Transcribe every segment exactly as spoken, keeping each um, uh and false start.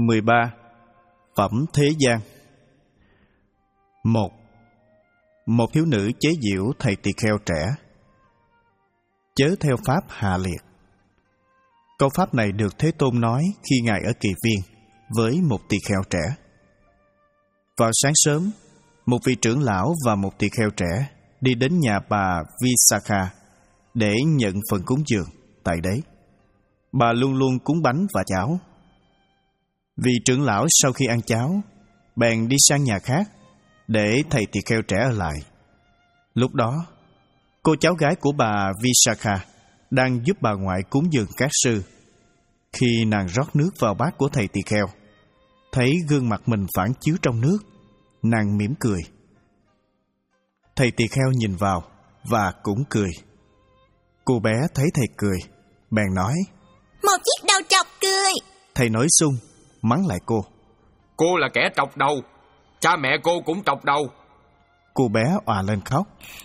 mười ba. Phẩm thế gian. Một. Một thiếu nữ chế giễu thầy tỳ kheo trẻ. Chớ theo pháp hạ liệt. Câu pháp này được Thế Tôn nói khi Ngài ở Kỳ Viên với một tỳ kheo trẻ. Vào sáng sớm, một vị trưởng lão và một tỳ kheo trẻ đi đến nhà bà Visakha để nhận phần cúng dường tại đấy. Bà luôn luôn cúng bánh và cháo. Vị trưởng lão sau khi ăn cháo, bèn đi sang nhà khác để thầy tỳ kheo trẻ ở lại. Lúc đó, cô cháu gái của bà Visakha đang giúp bà ngoại cúng dường các sư. Khi nàng rót nước vào bát của thầy tỳ kheo, thấy gương mặt mình phản chiếu trong nước, nàng mỉm cười. Thầy tỳ kheo nhìn vào và cũng cười. Cô bé thấy thầy cười, bèn nói: Một chiếc đầu trọc cười. Thầy nói xung, mắng lại cô: Cô là kẻ trọc đầu, cha mẹ cô cũng trọc đầu. Cô bé òa lên khóc.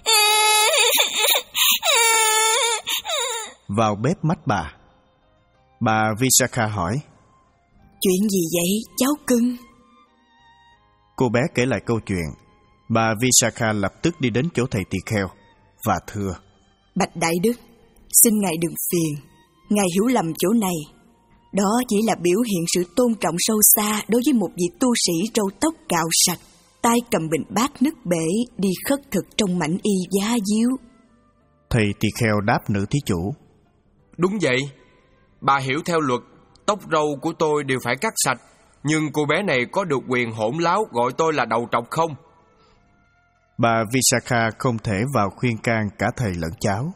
Vào bếp mách bà. Bà Visakha hỏi: Chuyện gì vậy cháu cưng? Cô bé kể lại câu chuyện. Bà Visakha lập tức đi đến chỗ thầy tỳ kheo và thưa: Bạch Đại Đức, xin Ngài đừng phiền, Ngài hiểu lầm chỗ này. Đó chỉ là biểu hiện sự tôn trọng sâu xa đối với một vị tu sĩ râu tóc cạo sạch, tay cầm bình bát nước bể đi khất thực trong mảnh y giá díu. Thầy tỳ kheo đáp nữ thí chủ: Đúng vậy, bà hiểu theo luật, tóc râu của tôi đều phải cắt sạch, nhưng cô bé này có được quyền hỗn láo gọi tôi là đầu trọc không? Bà Visakha không thể vào khuyên can cả thầy lẫn cháu.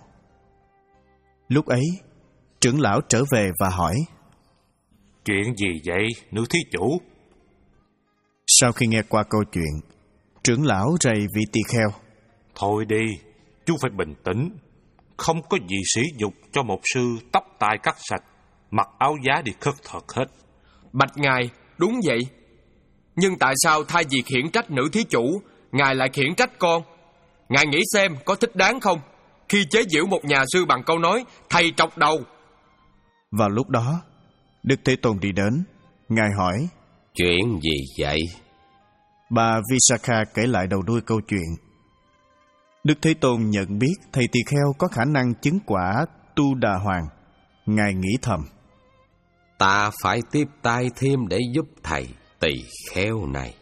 Lúc ấy, trưởng lão trở về và hỏi: Chuyện gì vậy, nữ thí chủ? Sau khi nghe qua câu chuyện, trưởng lão rầy vị tỳ kheo: Thôi đi, chú phải bình tĩnh. Không có gì sỉ nhục cho một sư tóc tai cắt sạch, mặc áo giá đi khất thực hết. Bạch Ngài, đúng vậy. Nhưng tại sao thay vì khiển trách nữ thí chủ, Ngài lại khiển trách con? Ngài nghĩ xem có thích đáng không, khi chế giễu một nhà sư bằng câu nói thầy trọc đầu? Vào lúc đó, Đức Thế Tôn đi đến. Ngài hỏi: Chuyện gì vậy? Bà Visakha kể lại đầu đuôi câu chuyện. Đức Thế Tôn nhận biết thầy tỳ kheo có khả năng chứng quả Tu Đà Hoàng. Ngài nghĩ thầm: Ta phải tiếp tay thêm để giúp thầy tỳ kheo này.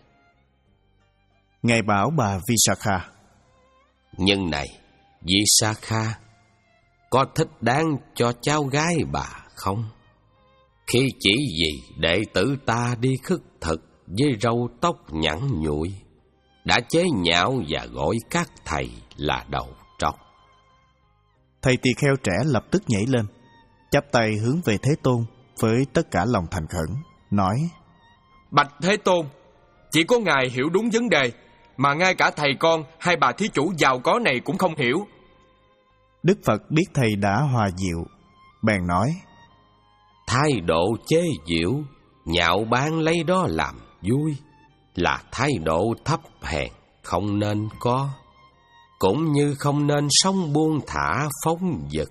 Ngài bảo bà Visakha: Nhưng này, Visakha, có thích đáng cho cháu gái bà không? Khi chỉ vì đệ tử ta đi khất thực với râu tóc nhẵn nhụi, đã chế nhạo và gọi các thầy là đầu trọc. Thầy tỳ kheo trẻ lập tức nhảy lên, chắp tay hướng về Thế Tôn với tất cả lòng thành khẩn, nói: Bạch Thế Tôn, chỉ có Ngài hiểu đúng vấn đề, mà ngay cả thầy con hay bà thí chủ giàu có này cũng không hiểu. Đức Phật biết thầy đã hòa dịu, bèn nói: Thái độ chế giễu, nhạo báng lấy đó làm vui là thái độ thấp hèn không nên có, cũng như không nên sống buông thả phóng dật.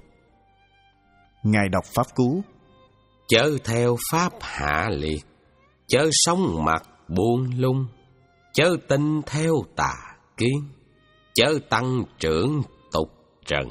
Ngài đọc pháp cú: Chớ theo pháp hạ liệt, chớ sống mặt buông lung, chớ tin theo tà kiến, chớ tăng trưởng tục trần.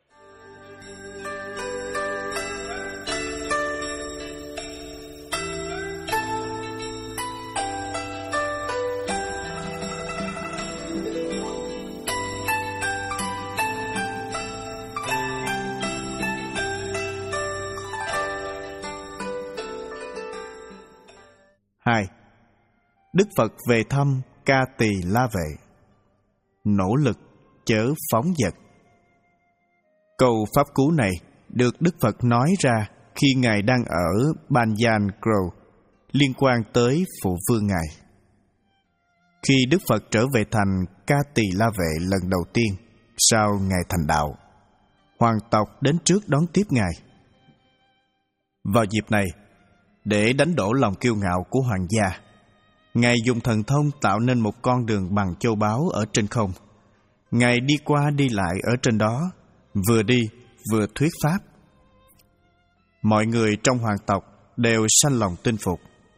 Hai. Đức Phật về thăm Ca Tỳ La Vệ. Nỗ lực chớ phóng dật. Câu pháp cú này được Đức Phật nói ra khi Ngài đang ở Banyan Grove, liên quan tới phụ vương Ngài. Khi Đức Phật trở về thành Ca Tỳ La Vệ lần đầu tiên sau Ngài thành đạo, hoàng tộc đến trước đón tiếp Ngài. Vào dịp này, để đánh đổ lòng kiêu ngạo của hoàng gia, Ngài dùng thần thông tạo nên một con đường bằng châu báu ở trên không. Ngài đi qua đi lại ở trên đó, vừa đi vừa thuyết pháp. Mọi người trong hoàng tộc đều sanh lòng tin phục.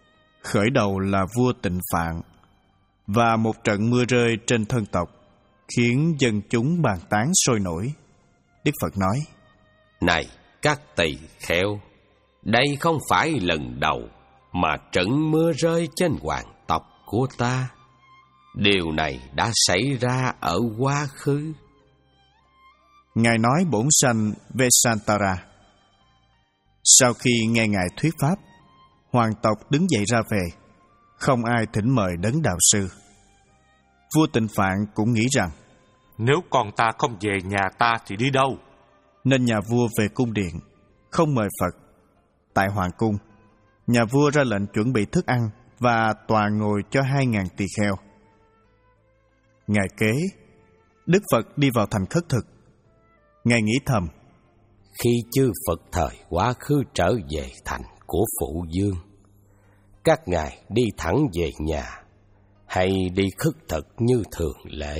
khởi đầu là vua Tịnh Phạn, và một trận mưa rơi trên thân tộc khiến dân chúng bàn tán sôi nổi. Đức Phật nói: Này các tỳ kheo, đây không phải lần đầu mà trận mưa rơi trên hoàng tộc của ta. Điều này đã xảy ra ở quá khứ. Ngài nói bổn sanh Vesantara. Sau khi nghe Ngài thuyết pháp, hoàng tộc đứng dậy ra về, không ai thỉnh mời đấng đạo sư. Vua Tịnh Phạn cũng nghĩ rằng nếu con ta không về nhà ta thì đi đâu? Nên nhà vua về cung điện, không mời Phật. Tại hoàng cung, nhà vua ra lệnh chuẩn bị thức ăn và tòa ngồi cho hai ngàn tỳ kheo. Ngày kế, Đức Phật đi vào thành khất thực. Ngài nghĩ thầm: Khi chư Phật thời quá khứ trở về thành của Phụ Dương, các ngài đi thẳng về nhà hay đi khất thực như thường lệ?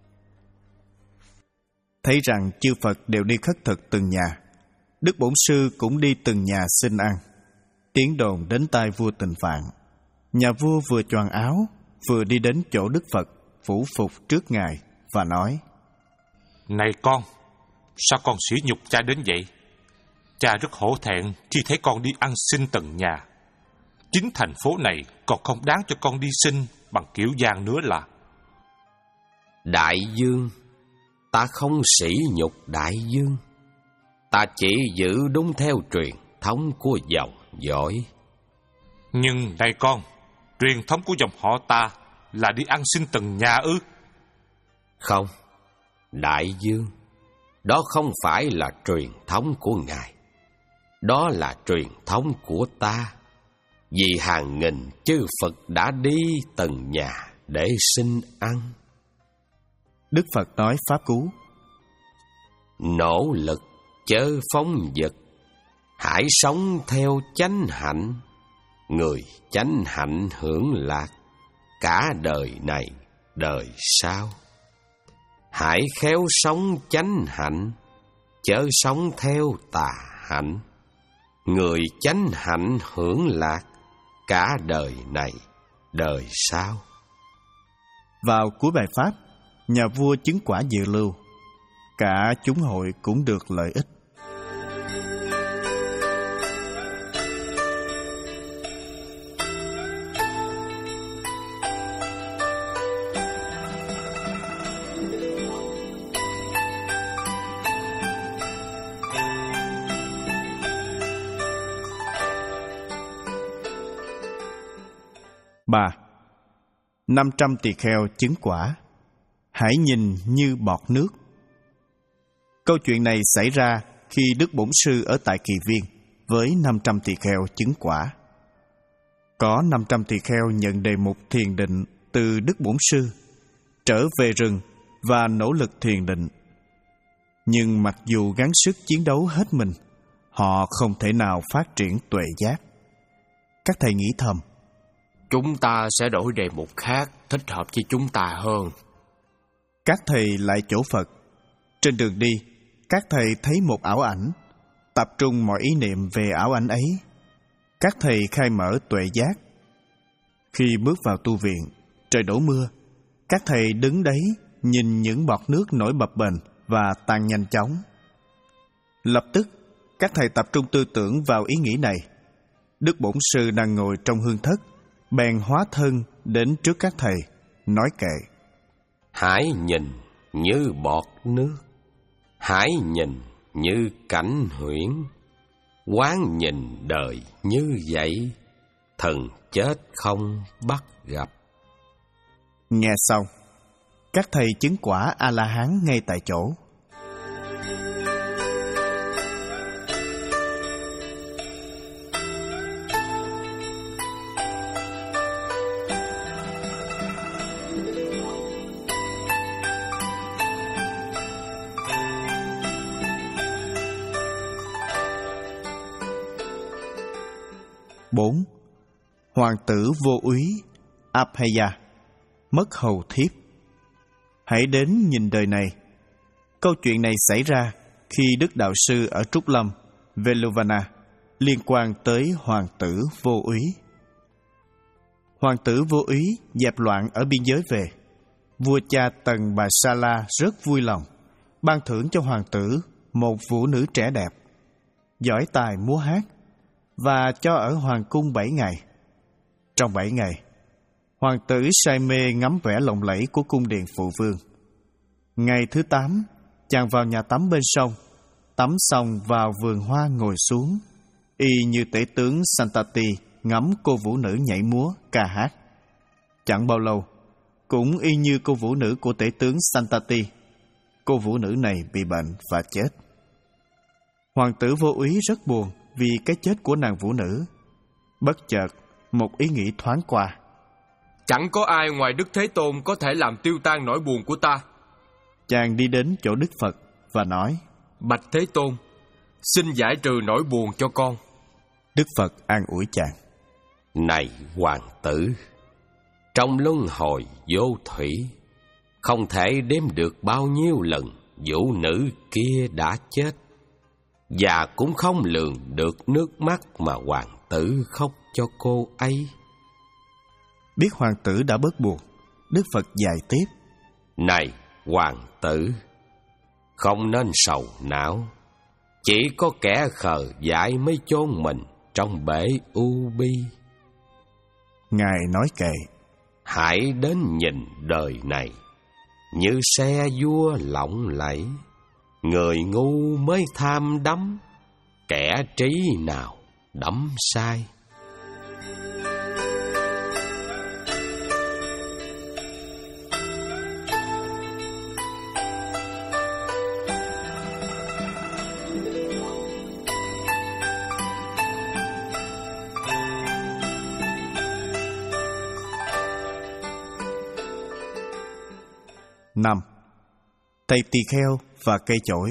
Thấy rằng chư Phật đều đi khất thực từng nhà, Đức Bổn Sư cũng đi từng nhà xin ăn. Tiếng đồn đến tai vua Tịnh Phạn. Nhà vua vừa choàng áo, vừa đi đến chỗ Đức Phật, phủ phục trước Ngài và nói: Này con, sao con sỉ nhục cha đến vậy? Cha rất hổ thẹn khi thấy con đi ăn xin từng nhà. Chính thành phố này còn không đáng cho con đi xin bằng kiểu gian nữa là. Đại dương, ta không sỉ nhục đại dương. Ta chỉ giữ đúng theo truyền thống của dòng dõi. Nhưng này con, truyền thống của dòng họ ta là đi ăn xin từng nhà ư? Không, đại dương, đó không phải là truyền thống của ngài. Đó là truyền thống của ta. Vì hàng nghìn chư Phật đã đi từng nhà để xin ăn. Đức Phật nói pháp cú: Nỗ lực chớ phóng dật, hãy sống theo chánh hạnh. Người chánh hạnh hưởng lạc cả đời này đời sau. Hãy khéo sống chánh hạnh, chớ sống theo tà hạnh. Người chánh hạnh hưởng lạc cả đời này đời sau. Vào cuối bài pháp, nhà vua chứng quả dự lưu, cả chúng hội cũng được lợi ích. Ba. Năm trăm tỳ kheo chứng quả, hãy nhìn như bọt nước. Câu chuyện này xảy ra khi Đức Bổn Sư ở tại Kỳ Viên với năm trăm tỳ kheo chứng quả. Có năm trăm tỳ kheo nhận đề mục thiền định từ Đức Bổn Sư, trở về rừng và nỗ lực thiền định. Nhưng mặc dù gắng sức chiến đấu hết mình, họ không thể nào phát triển tuệ giác. Các thầy nghĩ thầm: Chúng ta sẽ đổi đề mục khác thích hợp với chúng ta hơn. Các thầy lại chỗ Phật. Trên đường đi, các thầy thấy một ảo ảnh, tập trung mọi ý niệm về ảo ảnh ấy. Các thầy khai mở tuệ giác. Khi bước vào tu viện, trời đổ mưa, các thầy đứng đấy nhìn những bọt nước nổi bập bềnh và tan nhanh chóng. Lập tức, các thầy tập trung tư tưởng vào ý nghĩ này. Đức Bổn Sư đang ngồi trong hương thất, bèn hóa thân đến trước các thầy, nói kệ: Hãy nhìn như bọt nước, hãy nhìn như cảnh huyễn, quán nhìn đời như vậy, thần chết không bắt gặp. Nghe xong, các thầy chứng quả A-la-hán ngay tại chỗ. Bốn. Hoàng tử vô úy Abhaya mất hầu thiếp. Hãy đến nhìn đời này. Câu chuyện này xảy ra khi Đức Đạo Sư ở Trúc Lâm, Veluvana, liên quan tới hoàng tử vô úy. Hoàng tử vô ý dẹp loạn ở biên giới về. Vua cha Tần Bà Sa La rất vui lòng, ban thưởng cho hoàng tử một vũ nữ trẻ đẹp, giỏi tài múa hát, và cho ở hoàng cung bảy ngày. Trong bảy ngày, hoàng tử say mê ngắm vẻ lộng lẫy của cung điện phụ vương. Ngày thứ tám, chàng vào nhà tắm bên sông, tắm xong vào vườn hoa ngồi xuống, y như tể tướng Santati ngắm cô vũ nữ nhảy múa, ca hát. Chẳng bao lâu, cũng y như cô vũ nữ của tể tướng Santati, cô vũ nữ này bị bệnh và chết. Hoàng tử vô ý rất buồn vì cái chết của nàng vũ nữ. Bất chợt, một ý nghĩ thoáng qua. Chẳng có ai ngoài Đức Thế Tôn có thể làm tiêu tan nỗi buồn của ta. Chàng đi đến chỗ Đức Phật và nói: Bạch Thế Tôn, xin giải trừ nỗi buồn cho con. Đức Phật an ủi chàng: Này hoàng tử, trong luân hồi vô thủy, không thể đếm được bao nhiêu lần vũ nữ kia đã chết, và cũng không lường được nước mắt mà hoàng tử khóc cho cô ấy. Biết hoàng tử đã bớt buồn, Đức Phật dạy tiếp: Này hoàng tử, không nên sầu não. Chỉ có kẻ khờ dại mới chôn mình trong bể u bi. Ngài nói kệ: Hãy đến nhìn đời này như xe vua lộng lẫy. Người ngu mới tham đắm, kẻ trí nào đắm sai. Năm. Thầy tỳ kheo và cây chổi.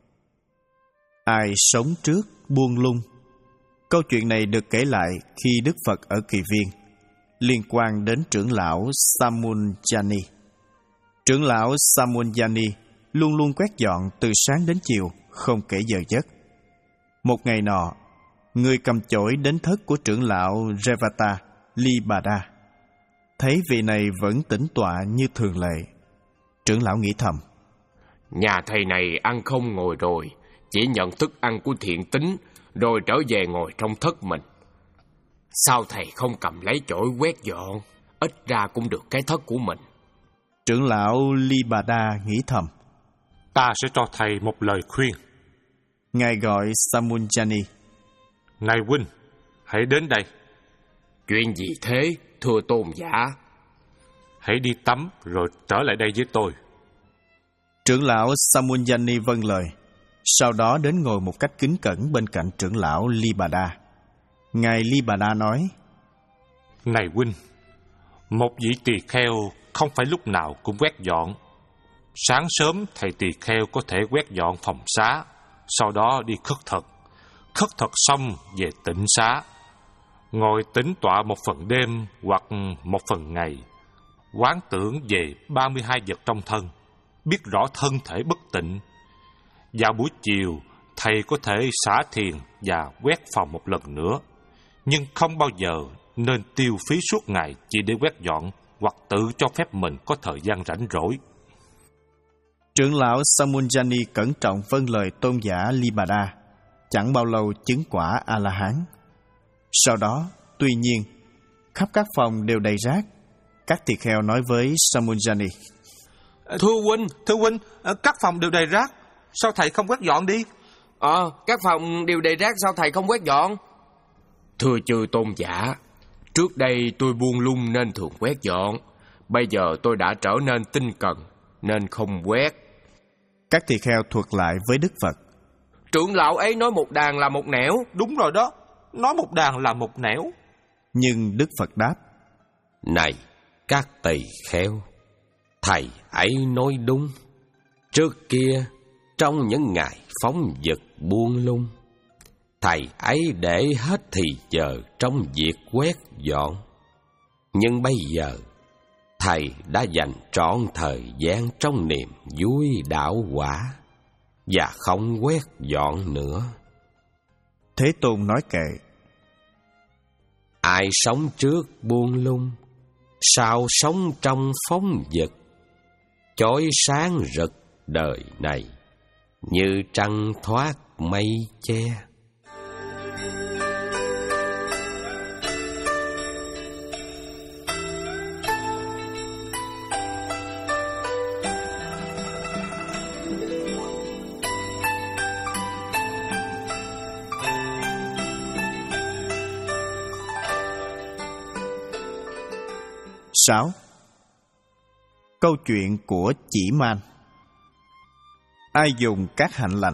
Ai sống trước buông lung? Câu chuyện này được kể lại khi Đức Phật ở Kỳ Viên, liên quan đến trưởng lão Samunjani. Trưởng lão Samunjani luôn luôn quét dọn từ sáng đến chiều, không kể giờ giấc. Một ngày nọ, người cầm chổi đến thất của trưởng lão Revata Libada. Thấy vị này vẫn tĩnh tọa như thường lệ, trưởng lão nghĩ thầm: Nhà thầy này ăn không ngồi rồi, chỉ nhận thức ăn của thiện tín, rồi trở về ngồi trong thất mình. Sao thầy không cầm lấy chổi quét dọn, ít ra cũng được cái thất của mình. Trưởng lão Libada nghĩ thầm: Ta sẽ cho thầy một lời khuyên. Ngài gọi Samunjani: Này huynh, hãy đến đây. Chuyện gì thế, thưa tôn giả? Hãy đi tắm rồi trở lại đây với tôi. Trưởng lão Samunjani vâng lời, sau đó đến ngồi một cách kính cẩn bên cạnh trưởng lão Libada. Ngài Libada nói: Này huynh, một vị tỳ kheo không phải lúc nào cũng quét dọn. Sáng sớm thầy tỳ kheo có thể quét dọn phòng xá, sau đó đi khất thực. Khất thực xong về tịnh xá, ngồi tĩnh tọa một phần đêm hoặc một phần ngày, quán tưởng về ba mươi hai vật trong thân, biết rõ thân thể bất tịnh. Vào buổi chiều, thầy có thể xả thiền và quét phòng một lần nữa, nhưng không bao giờ nên tiêu phí suốt ngày chỉ để quét dọn hoặc tự cho phép mình có thời gian rảnh rỗi. Trưởng lão Samunjani cẩn trọng vâng lời tôn giả Libada, chẳng bao lâu chứng quả A-la-hán. Sau đó, tuy nhiên, khắp các phòng đều đầy rác. Các tỳ kheo nói với Samunjani: Thưa huynh, thưa huynh, các phòng đều đầy rác, sao thầy không quét dọn đi? Ờ, à, các phòng đều đầy rác, sao thầy không quét dọn? Thưa chư tôn giả, trước đây tôi buông lung nên thường quét dọn. Bây giờ tôi đã trở nên tinh cần, nên không quét. Các tỳ kheo thuật lại với Đức Phật: Trưởng lão ấy nói một đàn là một nẻo. Đúng rồi đó, nói một đàn là một nẻo. Nhưng Đức Phật đáp: Này các tỳ kheo, thầy ấy nói đúng. Trước kia, trong những ngày phóng dật buông lung, thầy ấy để hết thì giờ trong việc quét dọn. Nhưng bây giờ, thầy đã dành trọn thời gian trong niềm vui đạo quả và không quét dọn nữa. Thế Tôn nói kệ: Ai sống trước buông lung, sao sống trong phóng dật. Chói sáng rực đời này, như trăng thoát mây che. sáu. Câu chuyện của Chỉ Man. Ai dùng các hạnh lành?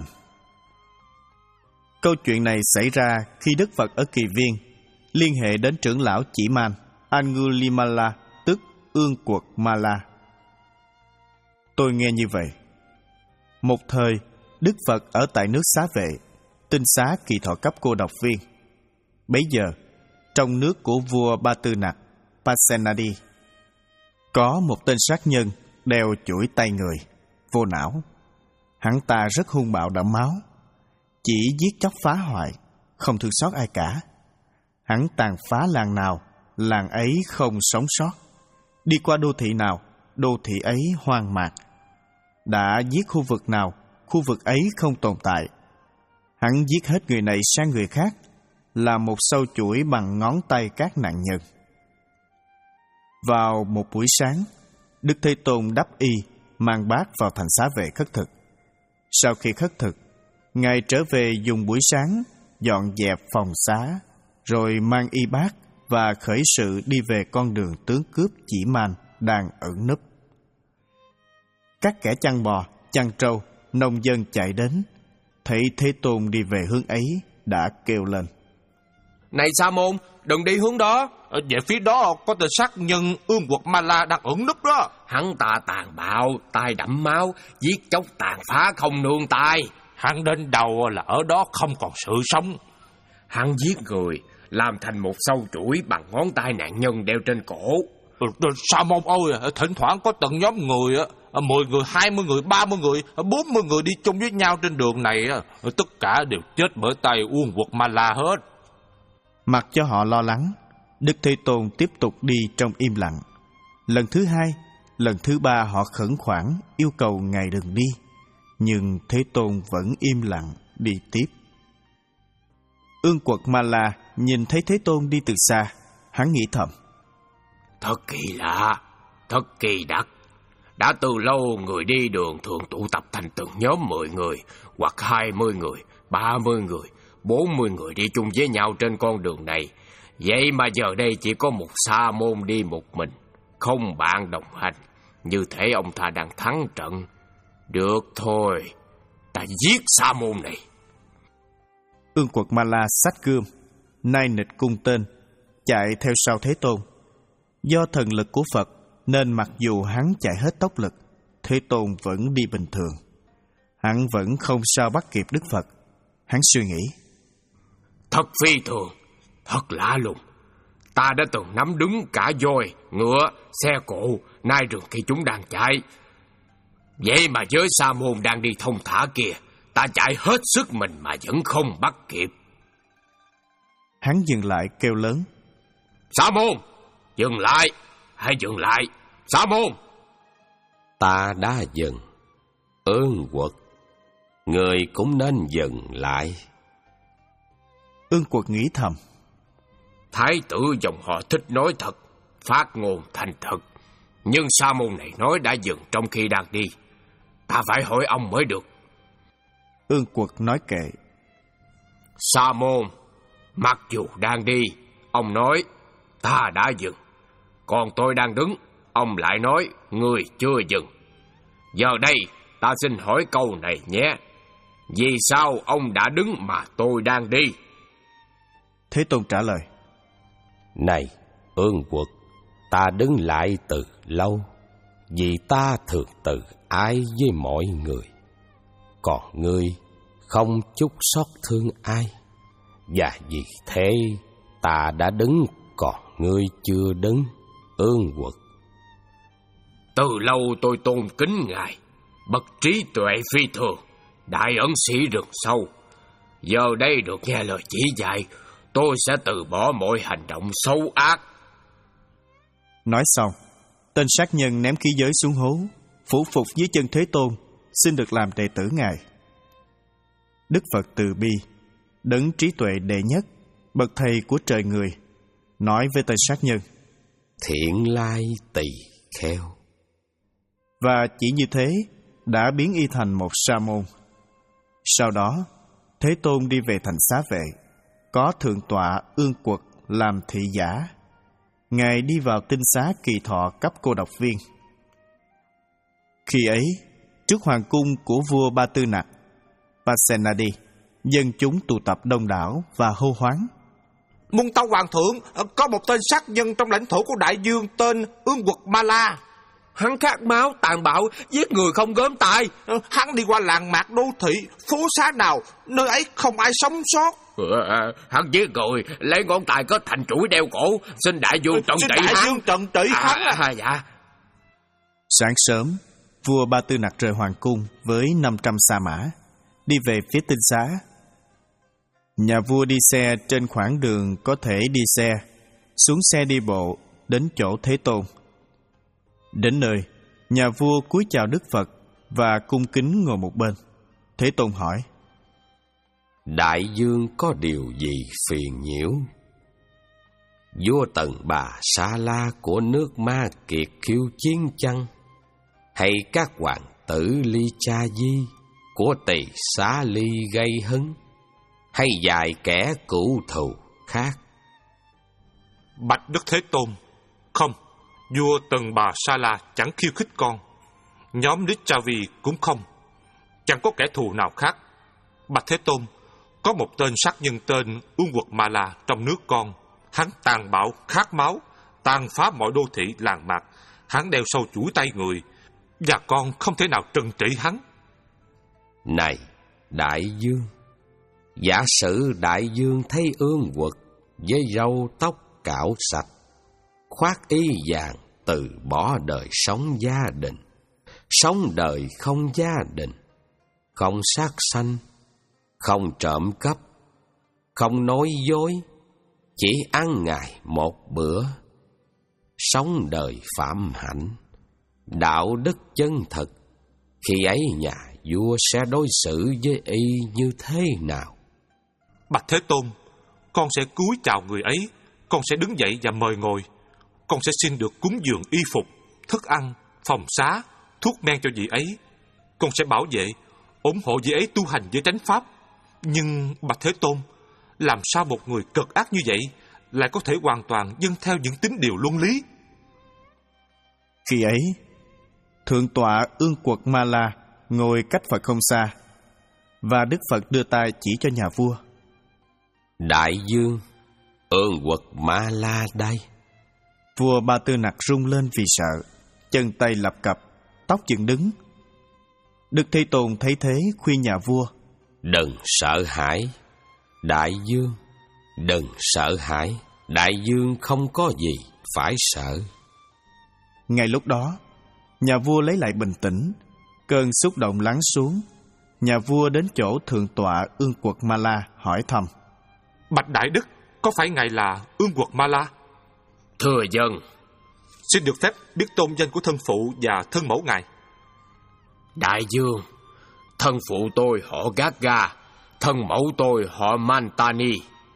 Câu chuyện này xảy ra khi Đức Phật ở Kỳ Viên liên hệ đến trưởng lão Chỉ Man Angulimala, tức Ương Quật Ma La. Tôi nghe như vậy. Một thời, Đức Phật ở tại nước Xá Vệ, tinh xá kỳ thọ cấp cô độc viên. Bấy giờ, trong nước của vua Ba Tư Nặc Pasenadi, có một tên sát nhân đeo chuỗi tay người, vô não. Hắn ta rất hung bạo đẫm máu, chỉ giết chóc phá hoại, không thương xót ai cả. Hắn tàn phá làng nào, làng ấy không sống sót. Đi qua đô thị nào, đô thị ấy hoang mạc. Đã giết khu vực nào, khu vực ấy không tồn tại. Hắn giết hết người này sang người khác, là một sâu chuỗi bằng ngón tay các nạn nhân. Vào một buổi sáng, Đức Thế Tôn đắp y, mang bát vào thành Xá Vệ khất thực. Sau khi khất thực, Ngài trở về dùng buổi sáng dọn dẹp phòng xá, rồi mang y bát và khởi sự đi về con đường tướng cướp Chỉ Man đang ẩn núp. Các kẻ chăn bò, chăn trâu, nông dân chạy đến, thấy Thế Tôn đi về hướng ấy, đã kêu lên: Này Sa Môn, đừng đi hướng đó. Ở về phía đó có tên sát nhân Ương Quật Ma La đang ẩn núp đó. Hắn ta tàn bạo, tay đẫm máu, giết chóc tàn phá không nương tay. Hắn đến đâu là ở đó không còn sự sống. Hắn giết người, làm thành một sâu chuỗi bằng ngón tay nạn nhân đeo trên cổ. Sa Môn ơi, thỉnh thoảng có từng nhóm người, mười người, hai mươi người, ba mươi người, bốn mươi người đi chung với nhau trên đường này, tất cả đều chết bởi tay Ương Quật Ma La hết. Mặc cho họ lo lắng, Đức Thế Tôn tiếp tục đi trong im lặng. Lần thứ hai, lần thứ ba họ khẩn khoản yêu cầu Ngài đừng đi, nhưng Thế Tôn vẫn im lặng đi tiếp. Ương Quật Ma La nhìn thấy Thế Tôn đi từ xa, hắn nghĩ thầm: Thật kỳ lạ, thật kỳ đặc. Đã từ lâu người đi đường thường tụ tập thành từng nhóm mười người, hoặc hai mươi người, ba mươi người, bốn mươi người đi chung với nhau trên con đường này. Vậy mà giờ đây chỉ có một Sa Môn đi một mình, không bạn đồng hành, như thể ông ta đang thắng trận. Được thôi, ta giết Sa Môn này. Ương Quật Ma La xách gươm, nai nịch cung tên, chạy theo sau Thế Tôn. Do thần lực của Phật nên mặc dù hắn chạy hết tốc lực, Thế Tôn vẫn đi bình thường. Hắn vẫn không sao bắt kịp Đức Phật. Hắn suy nghĩ: Thật phi thường, thật lạ lùng. Ta đã từng nắm đứng cả voi, ngựa, xe cộ, nai rừng khi chúng đang chạy. Vậy mà với Sa Môn đang đi thông thả kia, ta chạy hết sức mình mà vẫn không bắt kịp. Hắn dừng lại kêu lớn: Sa Môn, dừng lại, hãy dừng lại, Sa Môn. Ta đã dừng. Ương Quật, người cũng nên dừng lại. Ương Quật nghĩ thầm: Thái tử dòng họ thích nói thật, phát ngôn thành thật. Nhưng Sa Môn này nói đã dừng trong khi đang đi. Ta phải hỏi ông mới được. Ương Quật nói kệ: Sa Môn, mặc dù đang đi, ông nói ta đã dừng. Còn tôi đang đứng, ông lại nói người chưa dừng. Giờ đây ta xin hỏi câu này nhé. Vì sao ông đã đứng mà tôi đang đi? Thế Tôn trả lời: Này Ương Quật, ta đứng lại từ lâu, vì ta thường từ ái với mọi người. Còn ngươi không chút xót thương ai, và vì thế ta đã đứng, còn ngươi chưa đứng. Ương Quật, từ lâu tôi tôn kính Ngài, bậc trí tuệ phi thường, đại ẩn sĩ rừng sâu. Giờ đây được nghe lời chỉ dạy, tôi sẽ từ bỏ mọi hành động xấu ác. Nói xong, tên sát nhân ném khí giới xuống hố, phủ phục dưới chân Thế Tôn, xin được làm đệ tử Ngài. Đức Phật từ bi, đấng trí tuệ đệ nhất, bậc thầy của trời người, nói với tên sát nhân: Thiện lai tỳ kheo. Và chỉ như thế đã biến y thành một sa môn. Sau đó, Thế Tôn đi về thành Xá Vệ, có thượng tọa Ương Quật làm thị giả. Ngài đi vào tinh xá Kỳ Thọ cấp cô độc viên. Khi ấy, trước hoàng cung của vua Ba Tư Nặc, Pasenadi, dân chúng tụ tập đông đảo và hô hoáng: Muôn tâu hoàng thượng, có một tên sát nhân trong lãnh thổ của đại dương tên Ương Quật Ma La. Hắn khát máu, tàn bạo, giết người không gớm tay. Hắn đi qua làng mạc đô thị, phố xá nào, nơi ấy không ai sống sót. Ừ, hắn giết người, lấy ngón tay có thành chuỗi đeo cổ, xin đại vương trần trị hắn. Xin đại vương trần trị à, hắn. À, dạ. Sáng sớm, vua Ba Tư Nặc rời hoàng cung với năm trăm sa mã, đi về phía tinh xá. Nhà vua đi xe trên khoảng đường có thể đi xe, xuống xe đi bộ đến chỗ Thế Tôn. Đến nơi, nhà vua cúi chào Đức Phật và cung kính ngồi một bên. Thế Tôn hỏi: Đại vương có điều gì phiền nhiễu? Vua Tần Bà Sa La của nước Ma Kiệt khiêu chiến chăng? Hay các hoàng tử Ly Cha Di của Tỳ Xá Ly gây hấn? Hay vài kẻ cửu thù khác? Bạch Đức Thế Tôn, không, vua Tần Bà Sa La chẳng khiêu khích con. Nhóm Lichavi cũng không. Chẳng có kẻ thù nào khác. Bạch Thế Tôn, có một tên sát nhân tên Ương Quật Ma La trong nước con. Hắn tàn bạo, khát máu, tàn phá mọi đô thị làng mạc. Hắn đeo sâu chuỗi tay người, và con không thể nào trừng trị hắn. Này, đại vương, giả sử đại vương thấy Ương Quật với râu tóc cạo sạch, khoác y vàng, từ bỏ đời sống gia đình, sống đời không gia đình, không sát sanh, không trộm cắp, không nói dối, chỉ ăn ngày một bữa, sống đời phạm hạnh, đạo đức chân thực. Khi ấy nhà vua sẽ đối xử với y như thế nào? Bạch Thế Tôn, con sẽ cúi chào người ấy. Con sẽ đứng dậy và mời ngồi. Con sẽ xin được cúng dường y phục, thức ăn, phòng xá, thuốc men cho vị ấy. Con sẽ bảo vệ, ủng hộ vị ấy tu hành với chánh pháp. Nhưng Bạch Thế Tôn, làm sao một người cực ác như vậy lại có thể hoàn toàn dâng theo những tín điều luân lý? Khi ấy, thượng tọa Ương Quật Ma La ngồi cách Phật không xa, và Đức Phật đưa tay chỉ cho nhà vua: Đại vương, Ương Quật Ma La đây. Vua Ba Tư Nặc rung lên vì sợ, chân tay lập cập, tóc dựng đứng. Đức Thế Tôn thấy thế khuyên nhà vua: Đừng sợ hãi, đại vương, đừng sợ hãi. Đại vương không có gì phải sợ. Ngay lúc đó, nhà vua lấy lại bình tĩnh, cơn xúc động lắng xuống. Nhà vua đến chỗ thượng tọa Ương Quật Ma La hỏi thăm: Bạch Đại Đức, có phải ngài là Ương Quật Ma La? Thưa dân. Xin được phép biết tôn danh của thân phụ và thân mẫu ngài. Đại vương, thân phụ tôi họ Gaga, thân mẫu tôi họ Mantani.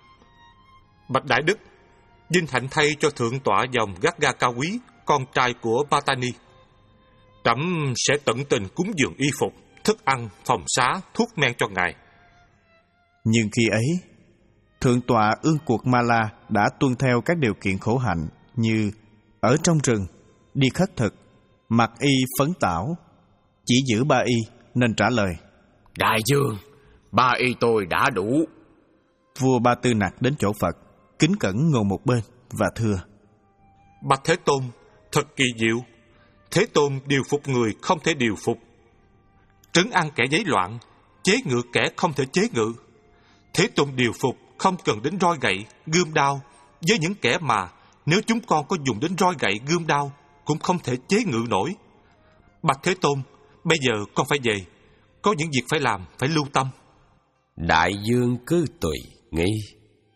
Bạch Đại Đức, vinh hạnh thay cho thượng tọa dòng Gaga cao quý, con trai của Mantani. Trẫm sẽ tận tình cúng dường y phục, thức ăn, phòng xá, thuốc men cho ngài. Nhưng khi ấy, thượng tọa Ương Quật Ma La đã tuân theo các điều kiện khổ hạnh như ở trong rừng, đi khất thực, mặc y phấn tảo, chỉ giữ ba y nên trả lời: Đại vương, ba y tôi đã đủ. Vua Ba Tư Nặc đến chỗ Phật, kính cẩn ngồi một bên và thưa: Bạch Thế Tôn, thật kỳ diệu. Thế Tôn điều phục người không thể điều phục, trấn an kẻ giấy loạn, chế ngự kẻ không thể chế ngự. Thế Tôn điều phục không cần đến roi gậy, gươm đao, với những kẻ mà nếu chúng con có dùng đến roi gậy, gươm đao cũng không thể chế ngự nổi. Bạch Thế Tôn, bây giờ con phải về, có những việc phải làm, phải lưu tâm. Đại vương cứ tùy nghi.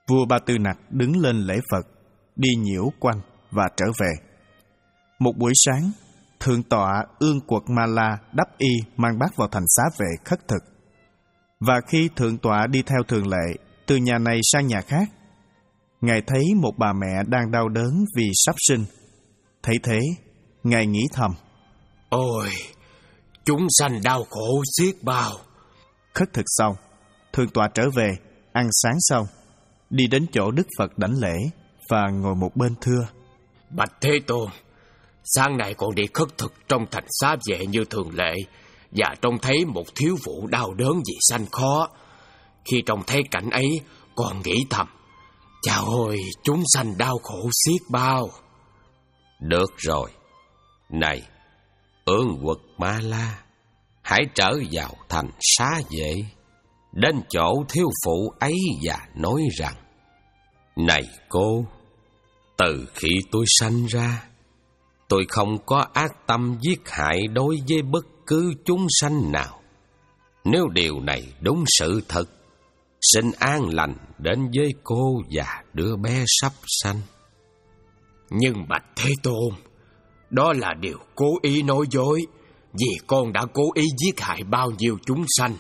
Vua Ba Tư Nặc đứng lên lễ Phật, đi nhiễu quanh và trở về. Một buổi sáng, thượng tọa Ương Quật Ma La đắp y mang bát vào thành xá vệ khất thực. Và khi thượng tọa đi theo thường lệ từ nhà này sang nhà khác, Ngài thấy một bà mẹ đang đau đớn vì sắp sinh. Thấy thế, Ngài nghĩ thầm: Ôi, chúng sanh đau khổ xiết bao. Khất thực xong, thượng tọa trở về, ăn sáng xong, đi đến chỗ Đức Phật đảnh lễ và ngồi một bên thưa: Bạch Thế Tôn, sáng nay con đi khất thực trong thành xá vệ như thường lệ, và trông thấy một thiếu phụ đau đớn vì sanh khó. Khi trông thấy cảnh ấy, con nghĩ thầm: Chà ôi, chúng sanh đau khổ xiết bao. Được rồi, này Ương Quật Ma La, hãy trở vào thành xá vệ, đến chỗ thiếu phụ ấy và nói rằng: Này cô, từ khi tôi sanh ra, tôi không có ác tâm giết hại đối với bất cứ chúng sanh nào. Nếu điều này đúng sự thật, xin an lành đến với cô và đứa bé sắp sanh. Nhưng bạch Thế Tôn, đó là điều cố ý nói dối, vì con đã cố ý giết hại bao nhiêu chúng sanh.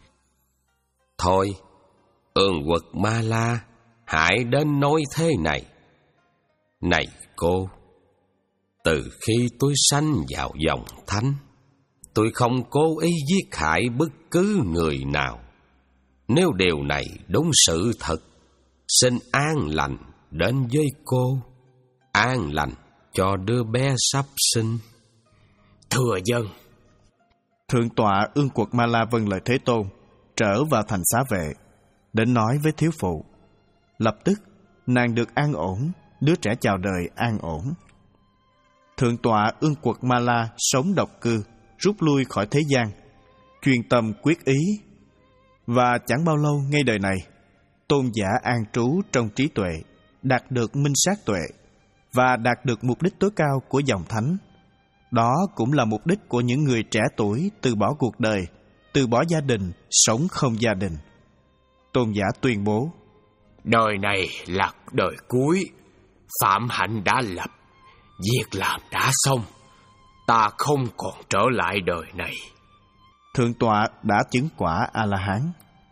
Thôi, Ương Quật Ma La, hãy đến nói thế này: Này cô, từ khi tôi sanh vào dòng thánh, tôi không cố ý giết hại bất cứ người nào. Nếu điều này đúng sự thật, xin an lành đến với cô, an lành cho đứa bé sắp sinh. Thưa dân. Thượng tọa Ương Quật Ma La vâng lời Thế Tôn, trở vào thành xá vệ, đến nói với thiếu phụ. Lập tức, nàng được an ổn, đứa trẻ chào đời an ổn. Thượng tọa Ương Quật Ma La sống độc cư, rút lui khỏi thế gian, chuyên tâm quyết ý. Và chẳng bao lâu ngay đời này, tôn giả an trú trong trí tuệ, đạt được minh sát tuệ và đạt được mục đích tối cao của dòng thánh. Đó cũng là mục đích của những người trẻ tuổi từ bỏ cuộc đời, từ bỏ gia đình, sống không gia đình. Tôn giả tuyên bố: Đời này là đời cuối, phạm hạnh đã lập, việc làm đã xong, ta không còn trở lại đời này. Thượng tọa đã chứng quả A-la-hán.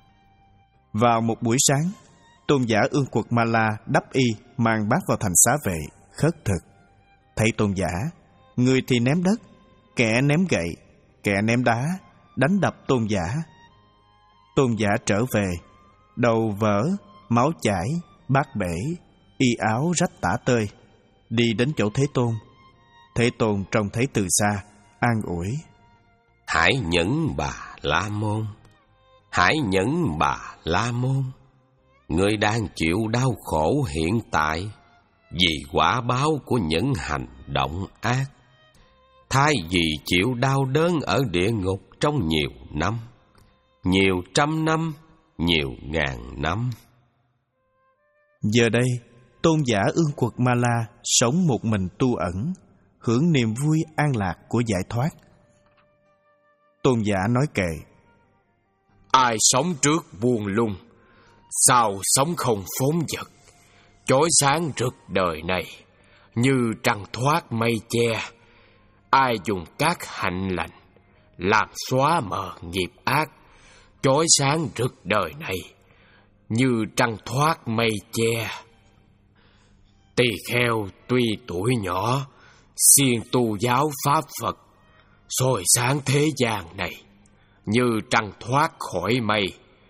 Vào một buổi sáng, tôn giả Ương Quật Ma La đắp y mang bát vào thành xá vệ khất thực. Thấy tôn giả, người thì ném đất, kẻ ném gậy, kẻ ném đá, đánh đập tôn giả. Tôn giả trở về, đầu vỡ, máu chảy, bát bể, y áo rách tả tơi, đi đến chỗ Thế Tôn. Thế Tôn trông thấy từ xa, an ủi: Hãy nhẫn bà La Môn, hãy nhẫn bà La Môn. Ngươi đang chịu đau khổ hiện tại vì quả báo của những hành động ác. Thay vì chịu đau đớn ở địa ngục trong nhiều năm, nhiều trăm năm, nhiều ngàn năm. Giờ đây, tôn giả Ương Quật Ma La sống một mình tu ẩn, hưởng niềm vui an lạc của giải thoát. Tôn giả nói kệ: Ai sống trước buông lung, sau sống không phốn vật, chói sáng rực đời này, như trăng thoát mây che. Ai dùng các hạnh lành làm xóa mờ nghiệp ác, chói sáng rực đời này, như trăng thoát mây che. Tỳ kheo tuy tuổi nhỏ, siêng tu giáo pháp Phật, soi sáng thế gian này, như trăng thoát khỏi mây.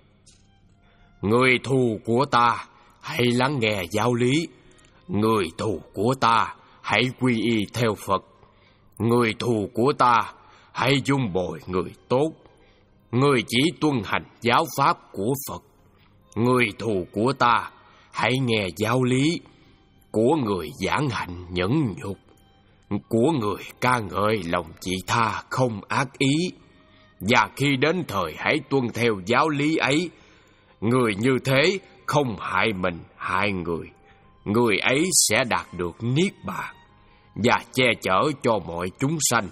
Người thù của ta, hãy lắng nghe giáo lý. Người thù của ta, hãy quy y theo Phật. Người thù của ta, hãy dung bồi người tốt. Người chỉ tuân hành giáo pháp của Phật. Người thù của ta, hãy nghe giáo lý. Của người giảng hạnh nhẫn nhục, của người ca ngợi lòng vị tha không ác ý. Và khi đến thời hãy tuân theo giáo lý ấy. Người như thế không hại mình hại người, người ấy sẽ đạt được niết bàn và che chở cho mọi chúng sanh.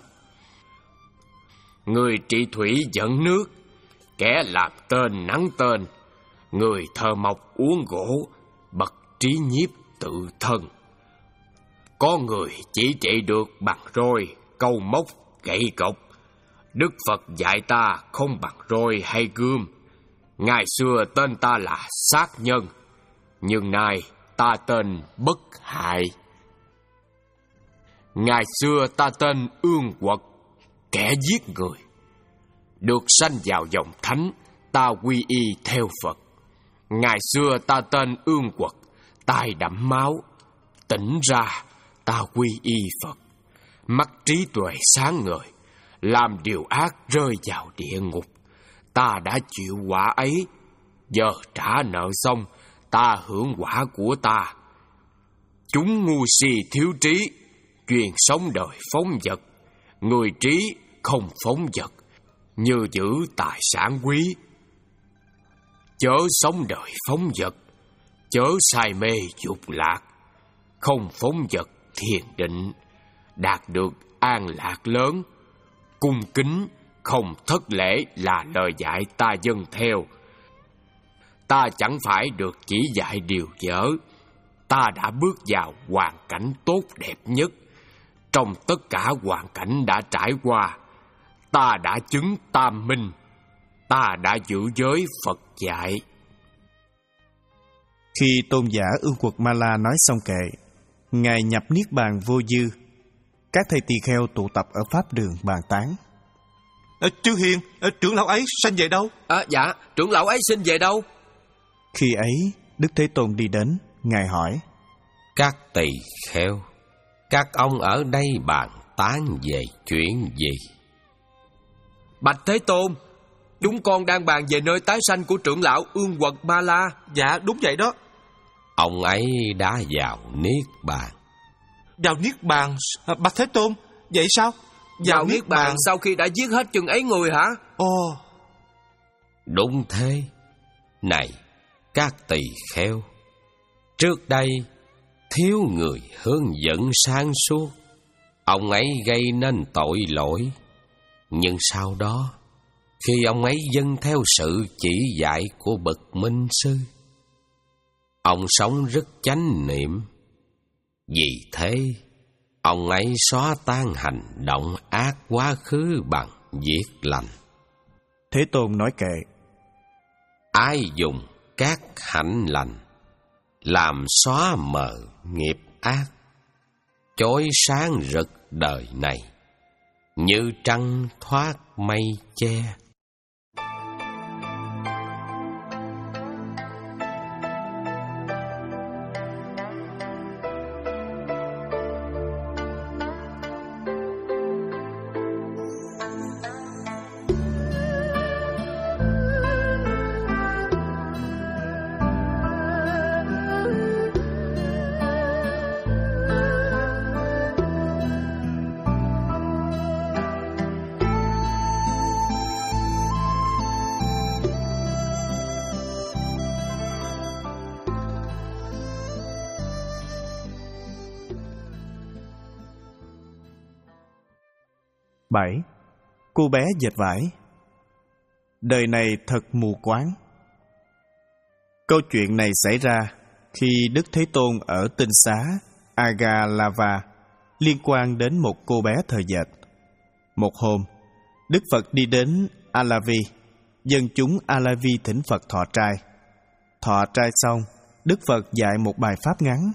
Người trị thủy dẫn nước, kẻ làm tên nắng tên, người thợ mộc uống gỗ, bậc trí nhiếp tự thân. Có người chỉ trị được bằng roi, câu móc, gậy gộc. Đức Phật dạy ta không bằng roi hay gươm. Ngày xưa tên ta là sát nhân, nhưng nay ta tên bất hại. Ngày xưa ta tên ương quật, kẻ giết người. Được sanh vào dòng thánh, ta quy y theo Phật. Ngày xưa ta tên ương quật, tai đẫm máu. Tỉnh ra, ta quy y Phật. Mắt trí tuệ sáng ngời, làm điều ác rơi vào địa ngục. Ta đã chịu quả ấy, giờ trả nợ xong, ta hưởng quả của ta. Chúng ngu si thiếu trí, chuyên sống đời phóng dật. Người trí không phóng dật, như giữ tài sản quý. Chớ sống đời phóng dật, chớ say mê dục lạc. Không phóng dật thiền định, đạt được an lạc lớn. Cung kính không thất lễ là lời dạy ta dâng theo. Ta chẳng phải được chỉ dạy điều dở. Ta đã bước vào hoàn cảnh tốt đẹp nhất. Trong tất cả hoàn cảnh đã trải qua, ta đã chứng tam minh. Ta đã giữ giới Phật dạy. Khi tôn giả Ương Quật Ma La nói xong kệ, Ngài nhập niết bàn vô dư. Các thầy tỳ kheo tụ tập ở pháp đường bàn tán. À, Chư Hiền, à, trưởng lão ấy sanh về đâu? À, dạ, trưởng lão ấy sinh về đâu? Khi ấy, Đức Thế Tôn đi đến, Ngài hỏi: Các tỳ kheo, các ông ở đây bàn tán về chuyện gì? Bạch Thế Tôn, chúng con đang bàn về nơi tái sanh của trưởng lão Ương Quật Ma La. Dạ, đúng vậy đó. Ông ấy đã vào niết bàn. Vào niết bàn? À, Bạch Thế Tôn, vậy sao? Vào, vào niết bàn sau khi đã giết hết chừng ấy người hả? Ồ, đúng thế. Này, các tỳ kheo, trước đây thiếu người hướng dẫn sáng suốt, ông ấy gây nên tội lỗi. Nhưng sau đó, khi ông ấy dâng theo sự chỉ dạy của bậc minh sư, ông sống rất chánh niệm. Vì thế, ông ấy xóa tan hành động ác quá khứ bằng việc lành. Thế Tôn nói kệ: Ai dùng các hạnh lành làm xóa mờ nghiệp ác, chói sáng rực đời này, như trăng thoát mây che. bảy. Cô bé dệt vải. Đời này thật mù quáng. Câu chuyện này xảy ra khi Đức Thế Tôn ở tinh xá Agalava liên quan đến một cô bé thời dệt. Một hôm, Đức Phật đi đến Alavi, dân chúng Alavi thỉnh Phật thọ trai. Thọ trai xong, Đức Phật dạy một bài pháp ngắn: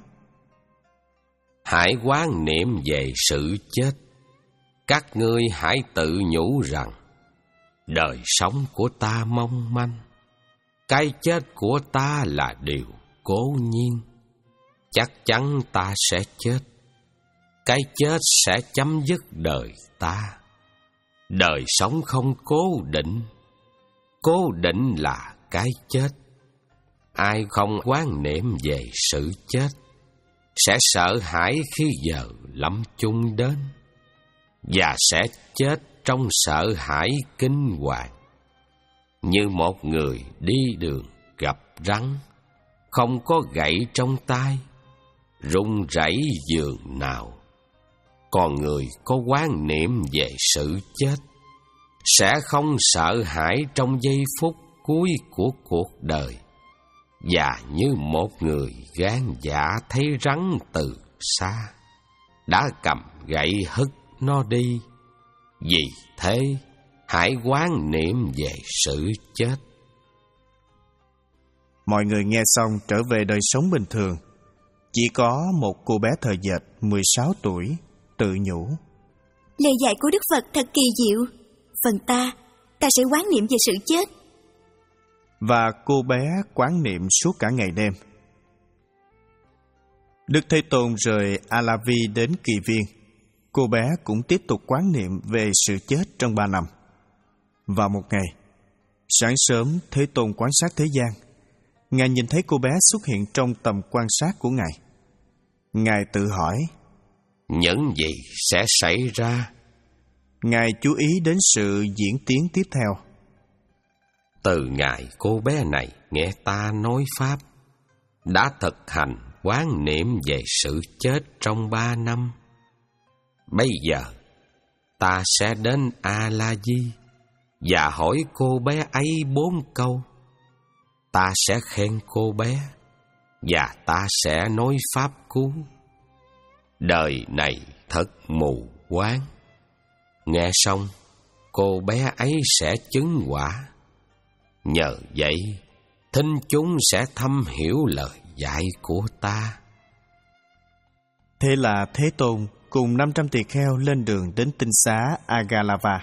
Hãy quán niệm về sự chết. Các ngươi hãy tự nhủ rằng đời sống của ta mong manh, cái chết của ta là điều cố nhiên. Chắc chắn ta sẽ chết. Cái chết sẽ chấm dứt đời ta. Đời sống không cố định. Cố định là cái chết. Ai không quán niệm về sự chết sẽ sợ hãi khi giờ lâm chung đến, và sẽ chết trong sợ hãi kinh hoàng. Như một người đi đường gặp rắn, không có gậy trong tay, run rẩy giường nào. Còn người có quán niệm về sự chết sẽ không sợ hãi trong giây phút cuối của cuộc đời, và như một người gan dạ thấy rắn từ xa, đã cầm gậy hất nó đi. Vì thế, hãy quán niệm về sự chết. Mọi người nghe xong trở về đời sống bình thường. Chỉ có một cô bé thợ dệt mười sáu tuổi tự nhủ: lời dạy của Đức Phật thật kỳ diệu. Phần ta, ta sẽ quán niệm về sự chết. Và cô bé quán niệm suốt cả ngày đêm. Đức Thế Tôn rời A La Vi đến Kỳ Viên. Cô bé cũng tiếp tục quán niệm về sự chết trong ba năm. Vào một ngày, sáng sớm Thế Tôn quan sát thế gian. Ngài nhìn thấy cô bé xuất hiện trong tầm quan sát của Ngài. Ngài tự hỏi: những gì sẽ xảy ra? Ngài chú ý đến sự diễn tiến tiếp theo. Từ ngày cô bé này nghe ta nói Pháp, đã thực hành quán niệm về sự chết trong ba năm. Bây giờ, ta sẽ đến A-la-di và hỏi cô bé ấy bốn câu. Ta sẽ khen cô bé và ta sẽ nói pháp cú. Đời này thật mù quáng. Nghe xong, cô bé ấy sẽ chứng quả. Nhờ vậy, thính chúng sẽ thâm hiểu lời dạy của ta. Thế là Thế Tôn cùng năm trăm tỳ kheo lên đường đến tinh xá Agalava.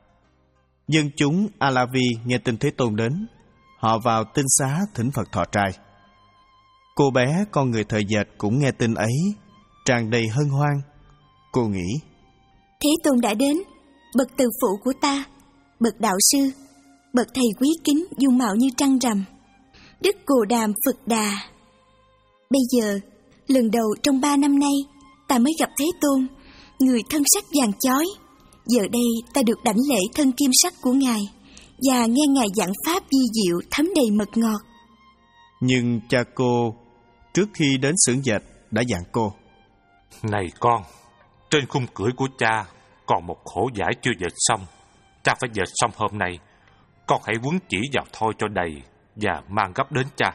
Dân chúng A-la-vi nghe tin Thế Tôn đến, họ vào tinh xá thỉnh Phật thọ trai. Cô bé con người thợ dệt cũng nghe tin ấy, tràn đầy hân hoan. Cô nghĩ: Thế Tôn đã đến, bậc từ phụ của ta, bậc đạo sư, bậc thầy quý kính dung mạo như trăng rằm, Đức Cồ Đàm Phật Đà. Bây giờ, lần đầu trong ba năm nay, ta mới gặp Thế Tôn, người thân sắc vàng chói. Giờ đây ta được đảnh lễ thân kim sắc của Ngài và nghe Ngài giảng pháp vi diệu thấm đầy mật ngọt. Nhưng cha cô trước khi đến xưởng dệt đã dặn cô: Này con, trên khung cưỡi của cha còn một khổ vải chưa dệt xong. Cha phải dệt xong hôm nay. Con hãy quấn chỉ vào thôi cho đầy và mang gấp đến cha.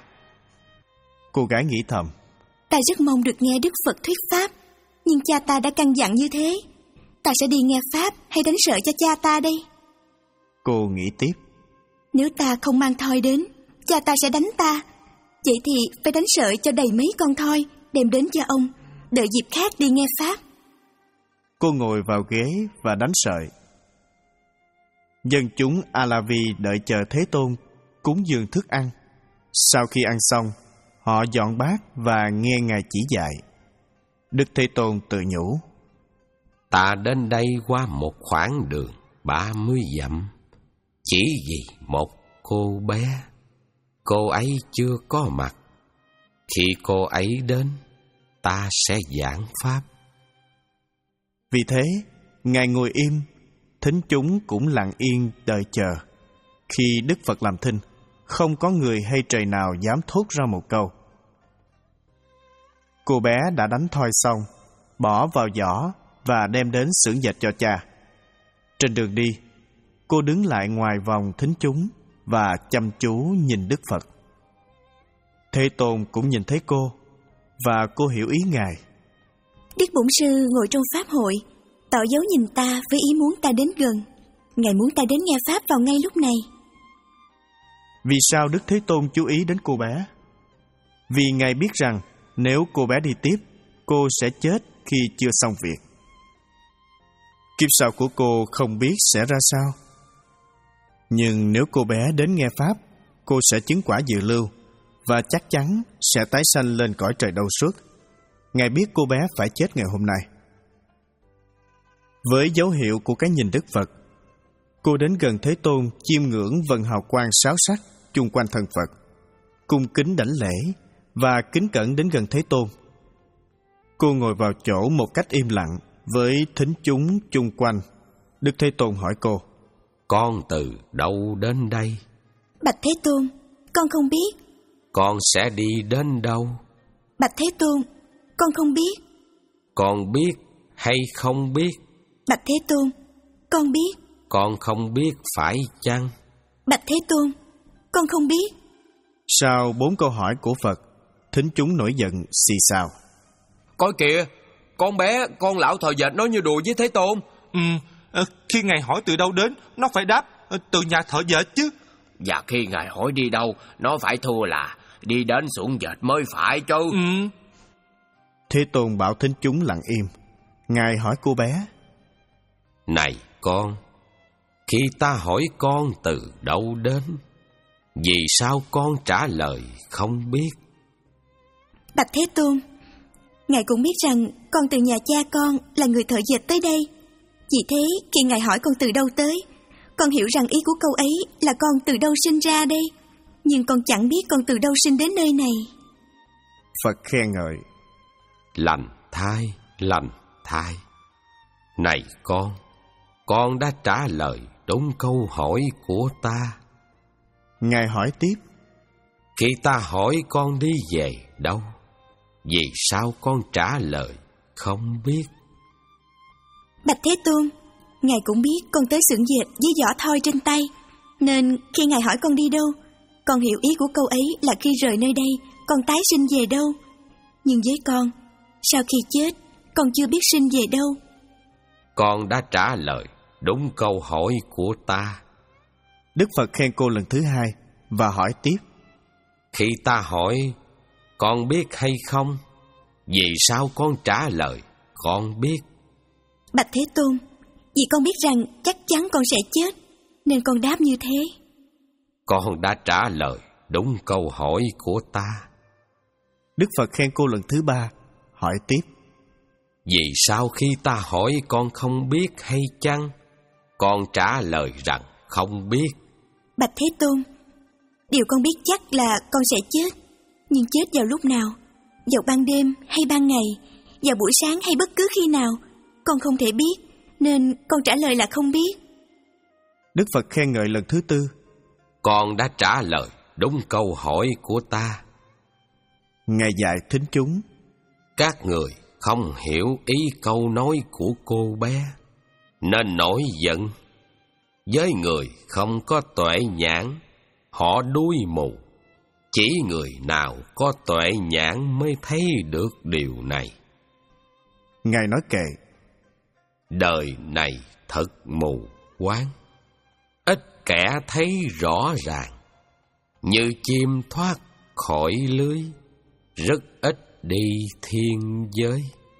Cô gái nghĩ thầm: Ta rất mong được nghe Đức Phật thuyết pháp, nhưng cha ta đã căn dặn như thế. Ta sẽ đi nghe pháp hay đánh sợi cho cha ta đây? Cô nghĩ tiếp: Nếu ta không mang thoi đến, cha ta sẽ đánh ta. Vậy thì phải đánh sợi cho đầy mấy con thoi, đem đến cho ông, đợi dịp khác đi nghe pháp. Cô ngồi vào ghế và đánh sợi. Dân chúng A-la-vi đợi chờ Thế Tôn cúng dường thức ăn. Sau khi ăn xong, họ dọn bát và nghe Ngài chỉ dạy. Đức Thế Tôn tự nhủ: Ta đến đây qua một khoảng đường ba mươi dặm, chỉ vì một cô bé. Cô ấy chưa có mặt. Khi cô ấy đến, ta sẽ giảng pháp. Vì thế, Ngài ngồi im, thính chúng cũng lặng yên đợi chờ. Khi Đức Phật làm thinh, không có người hay trời nào dám thốt ra một câu. Cô bé đã đánh thoi xong, bỏ vào giỏ và đem đến xưởng dệt cho cha. Trên đường đi, cô đứng lại ngoài vòng thính chúng và chăm chú nhìn Đức Phật. Thế Tôn cũng nhìn thấy cô, và cô hiểu ý Ngài. Đức Bổn Sư ngồi trong pháp hội, tỏ dấu nhìn ta với ý muốn ta đến gần. Ngài muốn ta đến nghe pháp vào ngay lúc này. Vì sao Đức Thế Tôn chú ý đến cô bé? Vì Ngài biết rằng nếu cô bé đi tiếp, cô sẽ chết khi chưa xong việc. Kiếp sau của cô không biết sẽ ra sao. Nhưng nếu cô bé đến nghe pháp, cô sẽ chứng quả dự lưu và chắc chắn sẽ tái sanh lên cõi trời đâu suốt. Ngài biết cô bé phải chết ngày hôm nay. Với dấu hiệu của cái nhìn Đức Phật, cô đến gần Thế Tôn chiêm ngưỡng vầng hào quang sáu sắc chung quanh thân Phật, cung kính đảnh lễ và kính cẩn đến gần Thế Tôn. Cô ngồi vào chỗ một cách im lặng với thính chúng chung quanh. Đức Thế Tôn hỏi cô: Con từ đâu đến đây? Bạch Thế Tôn, con không biết. Con sẽ đi đến đâu? Bạch Thế Tôn, con không biết. Con biết hay không biết? Bạch Thế Tôn, con biết. Con không biết phải chăng? Bạch Thế Tôn, con không biết. Sau bốn câu hỏi của Phật, thính chúng nổi giận xì xào. Coi kìa, con bé, con lão thợ dệt nói như đùa với Thế Tôn. Ừ, khi Ngài hỏi từ đâu đến, nó phải đáp từ nhà thợ dệt chứ. Và khi Ngài hỏi đi đâu, nó phải thua là đi đến xưởng dệt mới phải chứ. Ừ. Thế Tôn bảo thính chúng lặng im. Ngài hỏi cô bé. Này con, khi ta hỏi con từ đâu đến, vì sao con trả lời không biết? Bạch Thế Tôn, Ngài cũng biết rằng con từ nhà cha con là người thợ dệt tới đây. Vì thế khi Ngài hỏi con từ đâu tới, con hiểu rằng ý của câu ấy là con từ đâu sinh ra đây. Nhưng con chẳng biết con từ đâu sinh đến nơi này. Phật khen ngợi. Lành thai, lành thai. Này con, con đã trả lời đúng câu hỏi của ta. Ngài hỏi tiếp. Khi ta hỏi con đi về đâu, vì sao con trả lời không biết? Bạch Thế Tôn, Ngài cũng biết con tới xưởng dệt với giỏ thoi trên tay, nên khi Ngài hỏi con đi đâu, con hiểu ý của câu ấy là khi rời nơi đây, con tái sinh về đâu. Nhưng với con, sau khi chết, con chưa biết sinh về đâu. Con đã trả lời đúng câu hỏi của ta. Đức Phật khen cô lần thứ hai và hỏi tiếp. Khi ta hỏi con biết hay không, vì sao con trả lời con biết? Bạch Thế Tôn, vì con biết rằng chắc chắn con sẽ chết, nên con đáp như thế. Con đã trả lời đúng câu hỏi của ta. Đức Phật khen cô lần thứ ba, hỏi tiếp. Vì sao khi ta hỏi con không biết hay chăng, con trả lời rằng không biết? Bạch Thế Tôn, điều con biết chắc là con sẽ chết. Nhưng chết vào lúc nào, vào ban đêm hay ban ngày, vào buổi sáng hay bất cứ khi nào, con không thể biết, nên con trả lời là không biết. Đức Phật khen ngợi lần thứ tư. Con đã trả lời đúng câu hỏi của ta. Ngài dạy thính chúng. Các người không hiểu ý câu nói của cô bé, nên nổi giận. Với người không có tuệ nhãn, họ đuôi mù. Chỉ người nào có tuệ nhãn mới thấy được điều này. Ngài nói kệ. Đời này thật mù quáng, ít kẻ thấy rõ ràng. Như chim thoát khỏi lưới, rất ít đi thiên giới.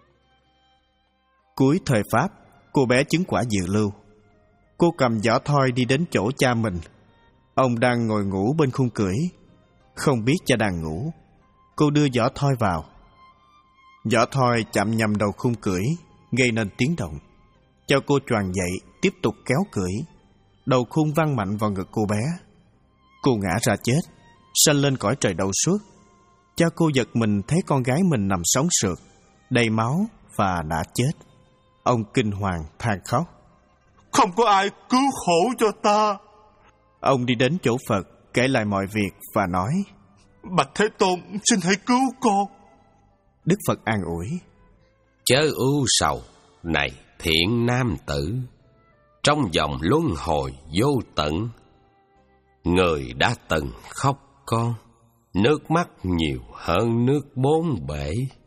Cuối thời Pháp, cô bé chứng quả dự lưu. Cô cầm giỏ thoi đi đến chỗ cha mình. Ông đang ngồi ngủ bên khung cưỡi. Không biết cha đang ngủ, cô đưa giỏ thoi vào. Giỏ thoi chạm nhầm đầu khung cưỡi, gây nên tiếng động. Cho cô choàng dậy, tiếp tục kéo cưỡi. Đầu khung văng mạnh vào ngực cô bé. Cô ngã ra chết, sanh lên cõi trời đau suốt. Cha cô giật mình thấy con gái mình nằm sóng sượt, đầy máu và đã chết. Ông kinh hoàng than khóc. Không có ai cứu khổ cho ta. Ông đi đến chỗ Phật, kể lại mọi việc và nói. Bạch Thế Tôn, xin hãy cứu con. Đức Phật an ủi. Chớ ưu sầu, này thiện nam tử. Trong vòng luân hồi vô tận, người đã từng khóc con, nước mắt nhiều hơn nước bốn bể.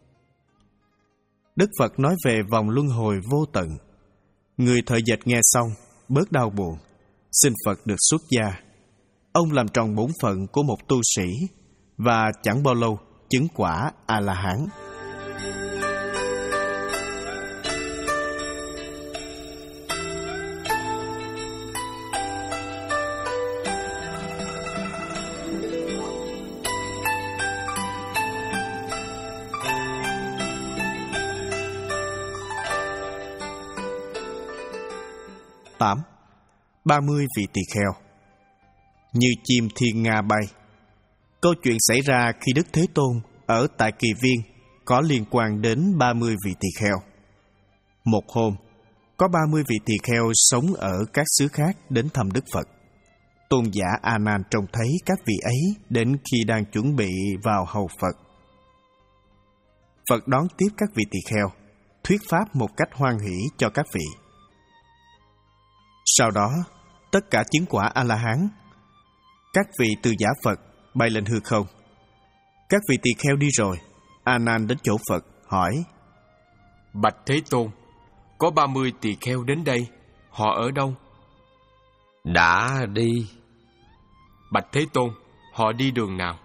Đức Phật nói về vòng luân hồi vô tận. Người thợ dệt nghe xong, bớt đau buồn, xin Phật được xuất gia. Ông làm tròn bổn phận của một tu sĩ và chẳng bao lâu chứng quả A-la-hán. tám. ba mươi vị tỳ kheo. Như chim thiên nga bay. Câu chuyện xảy ra khi Đức Thế Tôn ở tại Kỳ Viên có liên quan đến ba mươi vị tỳ kheo. Một hôm, có ba mươi vị tỳ kheo sống ở các xứ khác đến thăm Đức Phật. Tôn giả A Nan trông thấy các vị ấy đến khi đang chuẩn bị vào hầu Phật. Phật đón tiếp các vị tỳ kheo, thuyết pháp một cách hoan hỷ cho các vị. Sau đó, tất cả chứng quả A-la-hán. Các vị từ giả Phật bay lên hư không. Các vị tỳ kheo đi rồi, A Nan đến chỗ Phật hỏi: Bạch Thế Tôn, có ba mươi tỳ kheo đến đây, họ ở đâu? Đã đi. Bạch Thế Tôn, họ đi đường nào?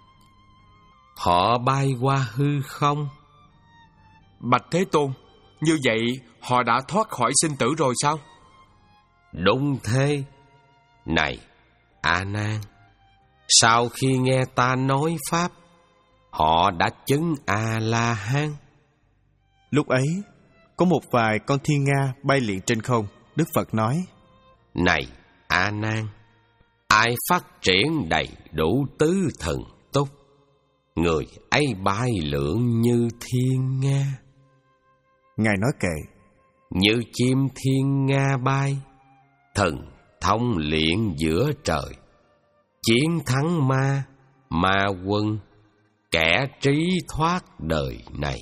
Họ bay qua hư không. Bạch Thế Tôn, như vậy họ đã thoát khỏi sinh tử rồi sao? Đúng thế. Này A Nan, sau khi nghe ta nói pháp, họ đã chứng A La Hán. Lúc ấy, có một vài con thiên nga bay lượn trên không. Đức Phật nói: Này A Nan, ai phát triển đầy đủ tứ thần túc, người ấy bay lượn như thiên nga. Ngài nói kệ: Như chim thiên nga bay, thần thông luyện giữa trời, chiến thắng ma, ma quân, kẻ trí thoát đời này.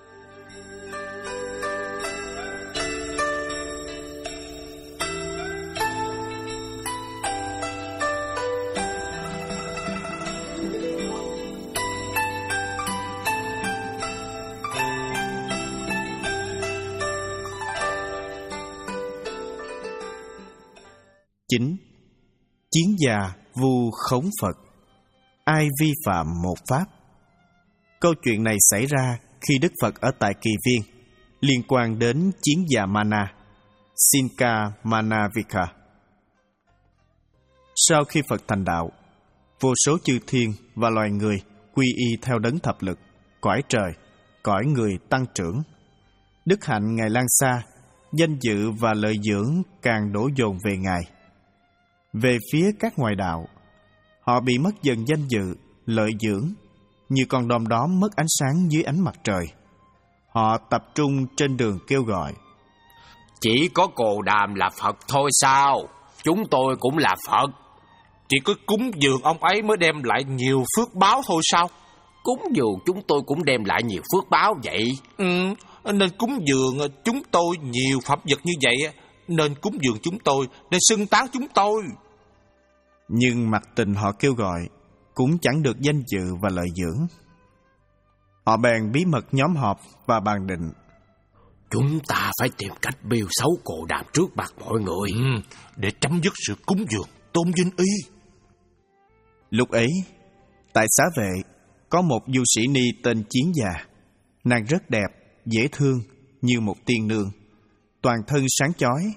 Chín. Chiến già vu khống Phật. Ai vi phạm một pháp? Câu chuyện này xảy ra khi Đức Phật ở tại Kỳ Viên, liên quan đến chiến già Mana, Sinka Manavika. Sau khi Phật thành đạo, vô số chư thiên và loài người quy y theo đấng thập lực, cõi trời, cõi người tăng trưởng. Đức hạnh Ngài lan xa, danh dự và lợi dưỡng càng đổ dồn về Ngài. Về phía các ngoại đạo, họ bị mất dần danh dự, lợi dưỡng, như con đom đóm mất ánh sáng dưới ánh mặt trời. Họ tập trung trên đường kêu gọi: Chỉ có Cồ Đàm là Phật thôi sao? Chúng tôi cũng là Phật. Chỉ có cúng dường ông ấy mới đem lại nhiều phước báo thôi sao? Cúng dường chúng tôi cũng đem lại nhiều phước báo vậy. Ừ, nên cúng dường chúng tôi nhiều phẩm vật như vậy, nên cúng dường chúng tôi, nên xưng tán chúng tôi. Nhưng mặc tình họ kêu gọi cũng chẳng được danh dự và lợi dưỡng. Họ bèn bí mật nhóm họp và bàn định: Chúng ta phải tìm cách bêu xấu Cồ Đàm trước mặt mọi người, ừ, để chấm dứt sự cúng dường tôn vinh y. Lúc ấy, tại xá vệ có một du sĩ ni tên Chiến Già. Nàng rất đẹp, dễ thương như một tiên nương, toàn thân sáng chói.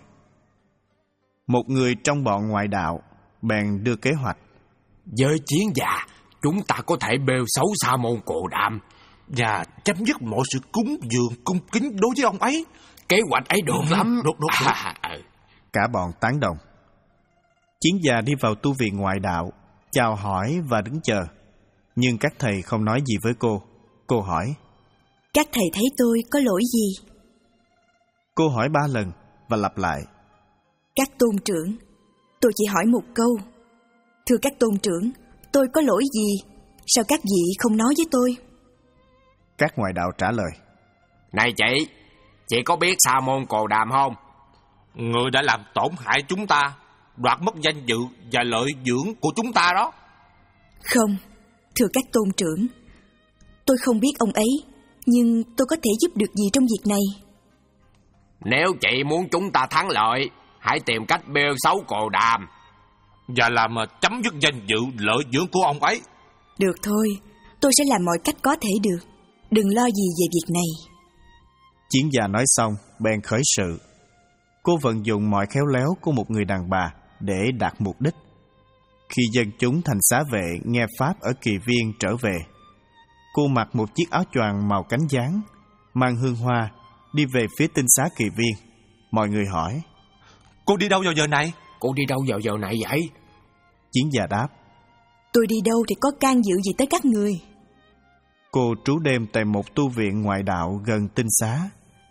Một người trong bọn ngoại đạo bèn đưa kế hoạch: Với Chiến Già, chúng ta có thể bêu xấu Sa môn Cồ Đàm và chấm dứt mọi sự cúng dường cung kính đối với ông ấy. Kế hoạch ấy được ừ, lắm. Được, được, được. À, à. Cả bọn tán đồng. Chiến Già đi vào tu viện ngoại đạo, chào hỏi và đứng chờ. Nhưng các thầy không nói gì với cô. Cô hỏi: Các thầy thấy tôi có lỗi gì? Cô hỏi ba lần và lặp lại: Các tôn trưởng, tôi chỉ hỏi một câu. Thưa các tôn trưởng, tôi có lỗi gì? Sao các vị không nói với tôi? Các ngoại đạo trả lời: Này chị, chị có biết Sa môn Cồ Đàm không? Người đã làm tổn hại chúng ta, đoạt mất danh dự và lợi dưỡng của chúng ta đó. Không, thưa các tôn trưởng, tôi không biết ông ấy, nhưng tôi có thể giúp được gì trong việc này? Nếu chị muốn chúng ta thắng lợi, hãy tìm cách bêu xấu Cồ Đàm và làm chấm dứt danh dự lợi dưỡng của ông ấy. Được thôi, tôi sẽ làm mọi cách có thể được. Đừng lo gì về việc này. Chiến Già nói xong bèn khởi sự. Cô vận dụng mọi khéo léo của một người đàn bà để đạt mục đích. Khi dân chúng thành xá vệ nghe pháp ở Kỳ Viên trở về, cô mặc một chiếc áo choàng màu cánh gián, mang hương hoa, đi về phía tinh xá Kỳ Viên. Mọi người hỏi: Cô đi đâu vào giờ này? Cô đi đâu vào giờ này vậy? Chiến Già đáp: Tôi đi đâu thì có can dự gì tới các người? Cô trú đêm tại một tu viện ngoại đạo gần tinh xá.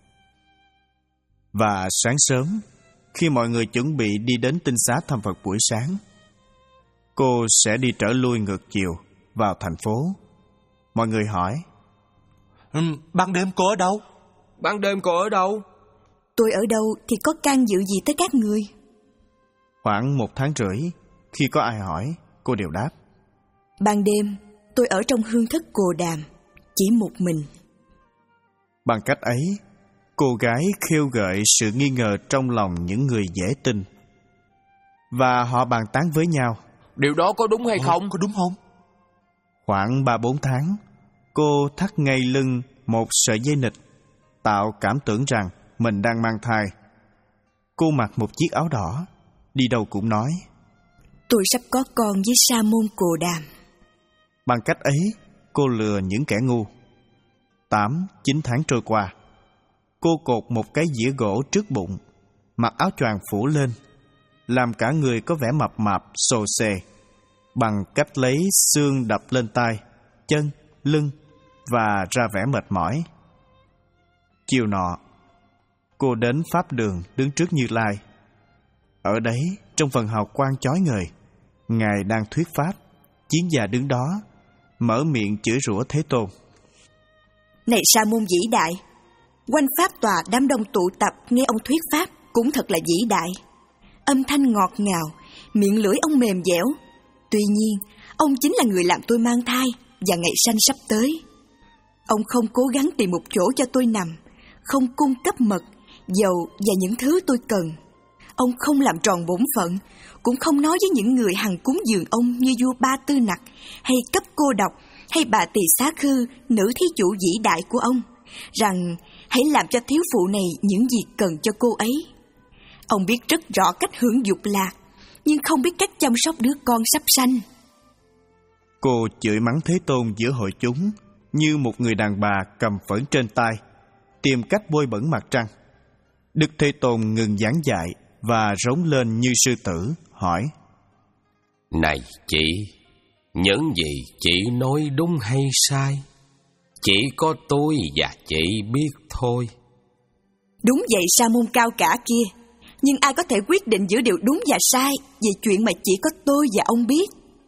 Và sáng sớm, khi mọi người chuẩn bị đi đến tinh xá thăm Phật buổi sáng, cô sẽ đi trở lui ngược chiều vào thành phố. Mọi người hỏi: ừ, Ban đêm cô ở đâu? Ban đêm cô ở đâu? Tôi ở đâu thì có can dự gì tới các người? Khoảng một tháng rưỡi, khi có ai hỏi, cô đều đáp: Ban đêm, tôi ở trong hương thất Cồ Đàm, chỉ một mình. Bằng cách ấy, cô gái khêu gợi sự nghi ngờ trong lòng những người dễ tin. Và họ bàn tán với nhau. Điều đó có đúng hay Ồ, không? có đúng không? Khoảng ba bốn tháng, cô thắt ngay lưng một sợi dây nịt, tạo cảm tưởng rằng mình đang mang thai. Cô mặc một chiếc áo đỏ, đi đâu cũng nói: Tôi sắp có con với Sa môn Cồ Đàm. Bằng cách ấy, cô lừa những kẻ ngu. Tám, chín tháng trôi qua, cô cột một cái dĩa gỗ trước bụng, mặc áo choàng phủ lên, làm cả người có vẻ mập mạp, xồ xề, bằng cách lấy xương đập lên tay, chân, lưng và ra vẻ mệt mỏi. Chiều nọ, cô đến pháp đường đứng trước Như Lai. Ở đấy, trong phần hào quang chói ngời, Ngài đang thuyết pháp. Chiến gia đứng đó, mở miệng chửi rủa Thế Tôn. Này Sa môn vĩ đại, quanh pháp tòa đám đông tụ tập nghe ông thuyết pháp cũng thật là vĩ đại. Âm thanh ngọt ngào, miệng lưỡi ông mềm dẻo. Tuy nhiên, ông chính là người làm tôi mang thai và ngày sanh sắp tới. Ông không cố gắng tìm một chỗ cho tôi nằm, không cung cấp mật, dầu và những thứ tôi cần. Ông không làm tròn bổn phận, cũng không nói với những người hằng cúng dường ông như vua Ba Tư Nặc, hay cấp cô độc, hay bà Tỳ Xá Khư, nữ thí chủ vĩ đại của ông, rằng hãy làm cho thiếu phụ này những gì cần cho cô ấy. Ông biết rất rõ cách hưởng dục lạc, nhưng không biết cách chăm sóc đứa con sắp sanh. Cô chửi mắng Thế Tôn giữa hội chúng như một người đàn bà cầm phẫn trên tay, tìm cách bôi bẩn mặt trăng. Đức Thế Tôn ngừng giảng dạy và rống lên như sư tử, hỏi: Này chị, những gì chị nói đúng hay sai? Chỉ có tôi và chị biết thôi. Đúng vậy Sa môn cao cả kia, nhưng ai có thể quyết định giữa điều đúng và sai về chuyện mà chỉ có tôi và ông biết?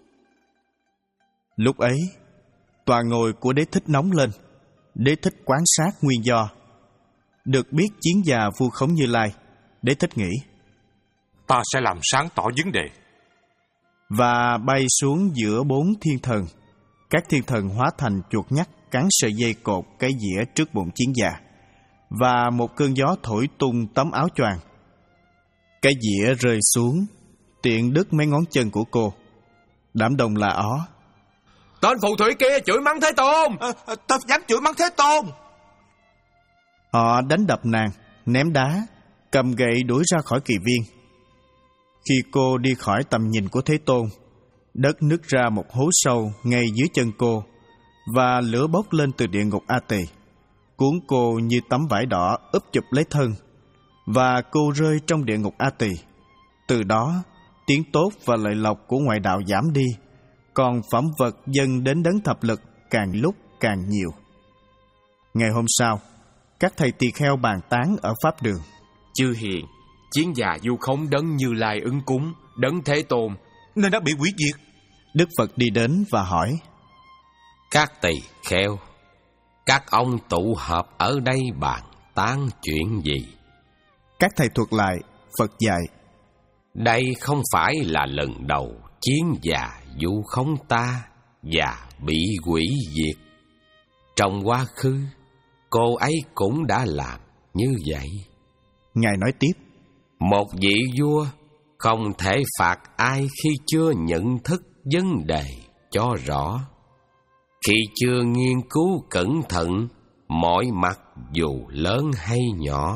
Lúc ấy, tòa ngồi của Đế Thích nóng lên. Đế Thích quan sát nguyên do. Được biết chiến già vu khống Như Lai, Đế Thích nghĩ: Ta sẽ làm sáng tỏ vấn đề. Và bay xuống giữa bốn thiên thần. Các thiên thần hóa thành chuột nhắt cắn sợi dây cột cái dĩa trước bụng chiến già, và một cơn gió thổi tung tấm áo choàng. Cái dĩa rơi xuống, tiện đứt mấy ngón chân của cô. Đám đông la ó: Tên phù thủy kia chửi mắng Thế Tôn! À, à, ta dám chửi mắng Thế Tôn! Họ đánh đập nàng, ném đá, cầm gậy đuổi ra khỏi kỳ viên. Khi cô đi khỏi tầm nhìn của Thế Tôn, đất nứt ra một hố sâu ngay dưới chân cô, và lửa bốc lên từ địa ngục A Tỳ, cuốn cô như tấm vải đỏ úp chụp lấy thân, và cô rơi trong địa ngục A Tỳ. Từ đó, tiếng tốt và lợi lộc của ngoại đạo giảm đi, còn phẩm vật dâng đến đấng thập lực càng lúc càng nhiều. Ngày hôm sau, các thầy tỳ kheo bàn tán ở pháp đường: Chư hiền, chiến già vu khống đấng Như Lai ứng cúng, đấng Thế Tôn, nên đã bị hủy diệt. Đức Phật đi đến và hỏi: Các tỳ kheo, các ông tụ họp ở đây bàn tán chuyện gì? Các thầy thuật lại. Phật dạy: Đây không phải là lần đầu chiến già vu khống ta và bị hủy diệt. Trong quá khứ, cô ấy cũng đã làm như vậy. Ngài nói tiếp: Một vị vua không thể phạt ai khi chưa nhận thức vấn đề cho rõ, khi chưa nghiên cứu cẩn thận mọi mặt dù lớn hay nhỏ.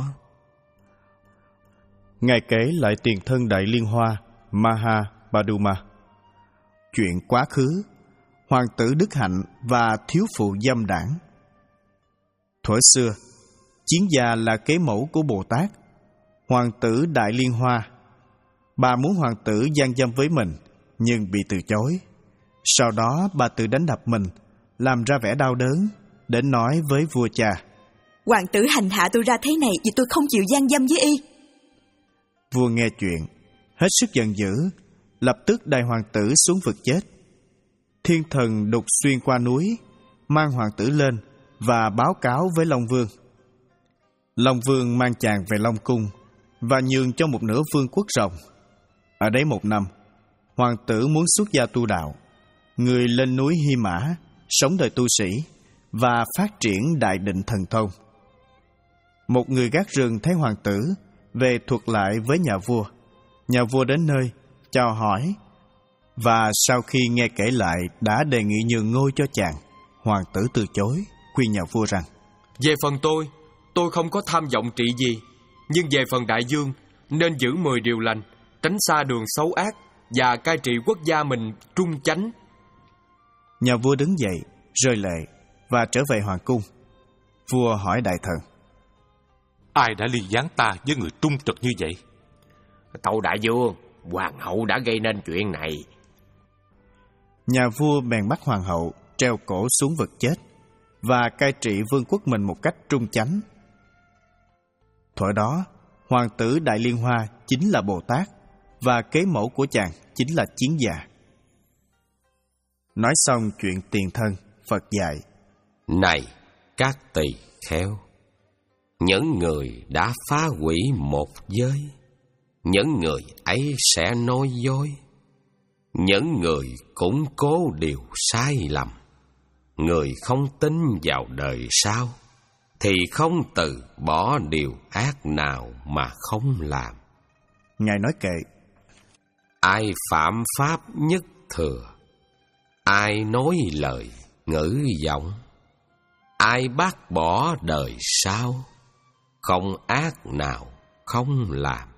Ngài kể lại tiền thân Đại Liên Hoa Maha Paduma, chuyện quá khứ, hoàng tử đức hạnh và thiếu phụ dâm đảng. Thuở xưa, chiến gia là kế mẫu của Bồ Tát. Hoàng tử Đại Liên Hoa, bà muốn hoàng tử gian dâm với mình, nhưng bị từ chối. Sau đó bà tự đánh đập mình, làm ra vẻ đau đớn, đến nói với vua cha: Hoàng tử hành hạ tôi ra thế này vì tôi không chịu gian dâm với y. Vua nghe chuyện, hết sức giận dữ, lập tức đày hoàng tử xuống vực chết. Thiên thần đục xuyên qua núi, mang hoàng tử lên và báo cáo với Long Vương. Long Vương mang chàng về Long Cung và nhường cho một nửa vương quốc rồng. Ở đấy một năm, hoàng tử muốn xuất gia tu đạo. người lên núi Hy Mã, sống đời tu sĩ và phát triển đại định thần thông. Một người gác rừng thấy hoàng tử về thuật lại với nhà vua. Nhà vua đến nơi, chào hỏi, và sau khi nghe kể lại đã đề nghị nhường ngôi cho chàng. Hoàng tử từ chối, khuyên nhà vua rằng: Về phần tôi, tôi không có tham vọng trị gì, nhưng về phần đại vương nên giữ mười điều lành, tránh xa đường xấu ác và cai trị quốc gia mình trung chánh. Nhà vua đứng dậy, rơi lệ và trở về hoàng cung. Vua hỏi đại thần: Ai đã ly gián ta với người trung trực như vậy? Tâu đại vương, hoàng hậu đã gây nên chuyện này. Nhà vua bèn bắt hoàng hậu treo cổ xuống vực chết và cai trị vương quốc mình một cách trung chánh. Thuở đó, hoàng tử Đại Liên Hoa chính là Bồ Tát, và kế mẫu của chàng chính là Chiến Già. Nói xong chuyện tiền thân, Phật dạy: Này các tỳ kheo, những người đã phá hủy một giới, những người ấy sẽ nói dối. Những người củng cố điều sai lầm, người không tin vào đời sau, thì không từ bỏ điều ác nào mà không làm. Ngài nói kệ: Ai phạm pháp nhất thừa, ai nói lời ngữ vọng, ai bác bỏ đời sau, không ác nào không làm.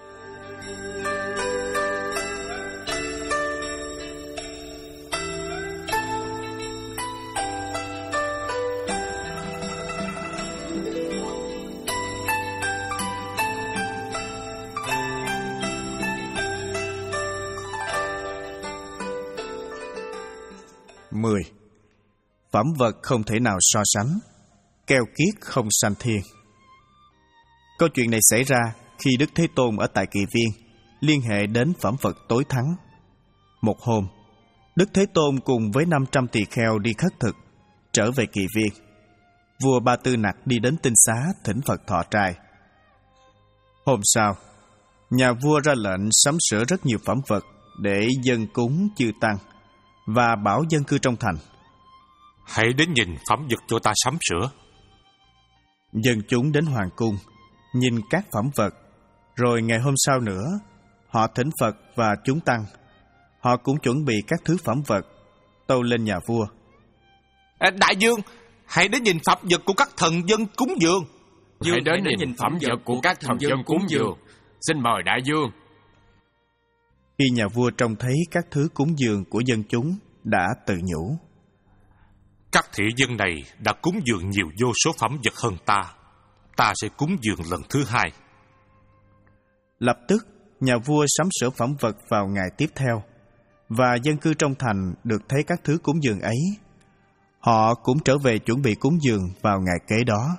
mười. Phẩm vật không thể nào so sánh, keo kiết không sanh thiên. Câu chuyện này xảy ra khi Đức Thế Tôn ở tại Kỳ Viên liên hệ đến phẩm vật tối thắng. Một hôm, Đức Thế Tôn cùng với năm trăm tỳ kheo đi khất thực, trở về Kỳ Viên. Vua Ba Tư Nặc đi đến tinh xá thỉnh Phật thọ trai. Hôm sau, nhà vua ra lệnh sắm sửa rất nhiều phẩm vật để dâng cúng chư tăng và bảo dân cư trong thành: Hãy đến nhìn phẩm vật cho ta sắm sửa. Dân chúng đến hoàng cung, nhìn các phẩm vật, rồi ngày hôm sau nữa, họ thỉnh Phật và chúng tăng. Họ cũng chuẩn bị các thứ phẩm vật, tâu lên nhà vua: Đại vương, hãy đến nhìn phẩm vật của các thần dân cúng dường. Dương hãy đến, đến nhìn phẩm vật của các thần dân cúng dường. Xin mời đại vương. Khi nhà vua trông thấy các thứ cúng dường của dân chúng, đã tự nhủ: Các thị dân này đã cúng dường nhiều vô số phẩm vật hơn ta, ta sẽ cúng dường lần thứ hai. Lập tức, nhà vua sắm sửa phẩm vật vào ngày tiếp theo, và dân cư trong thành được thấy các thứ cúng dường ấy. Họ cũng trở về chuẩn bị cúng dường vào ngày kế đó.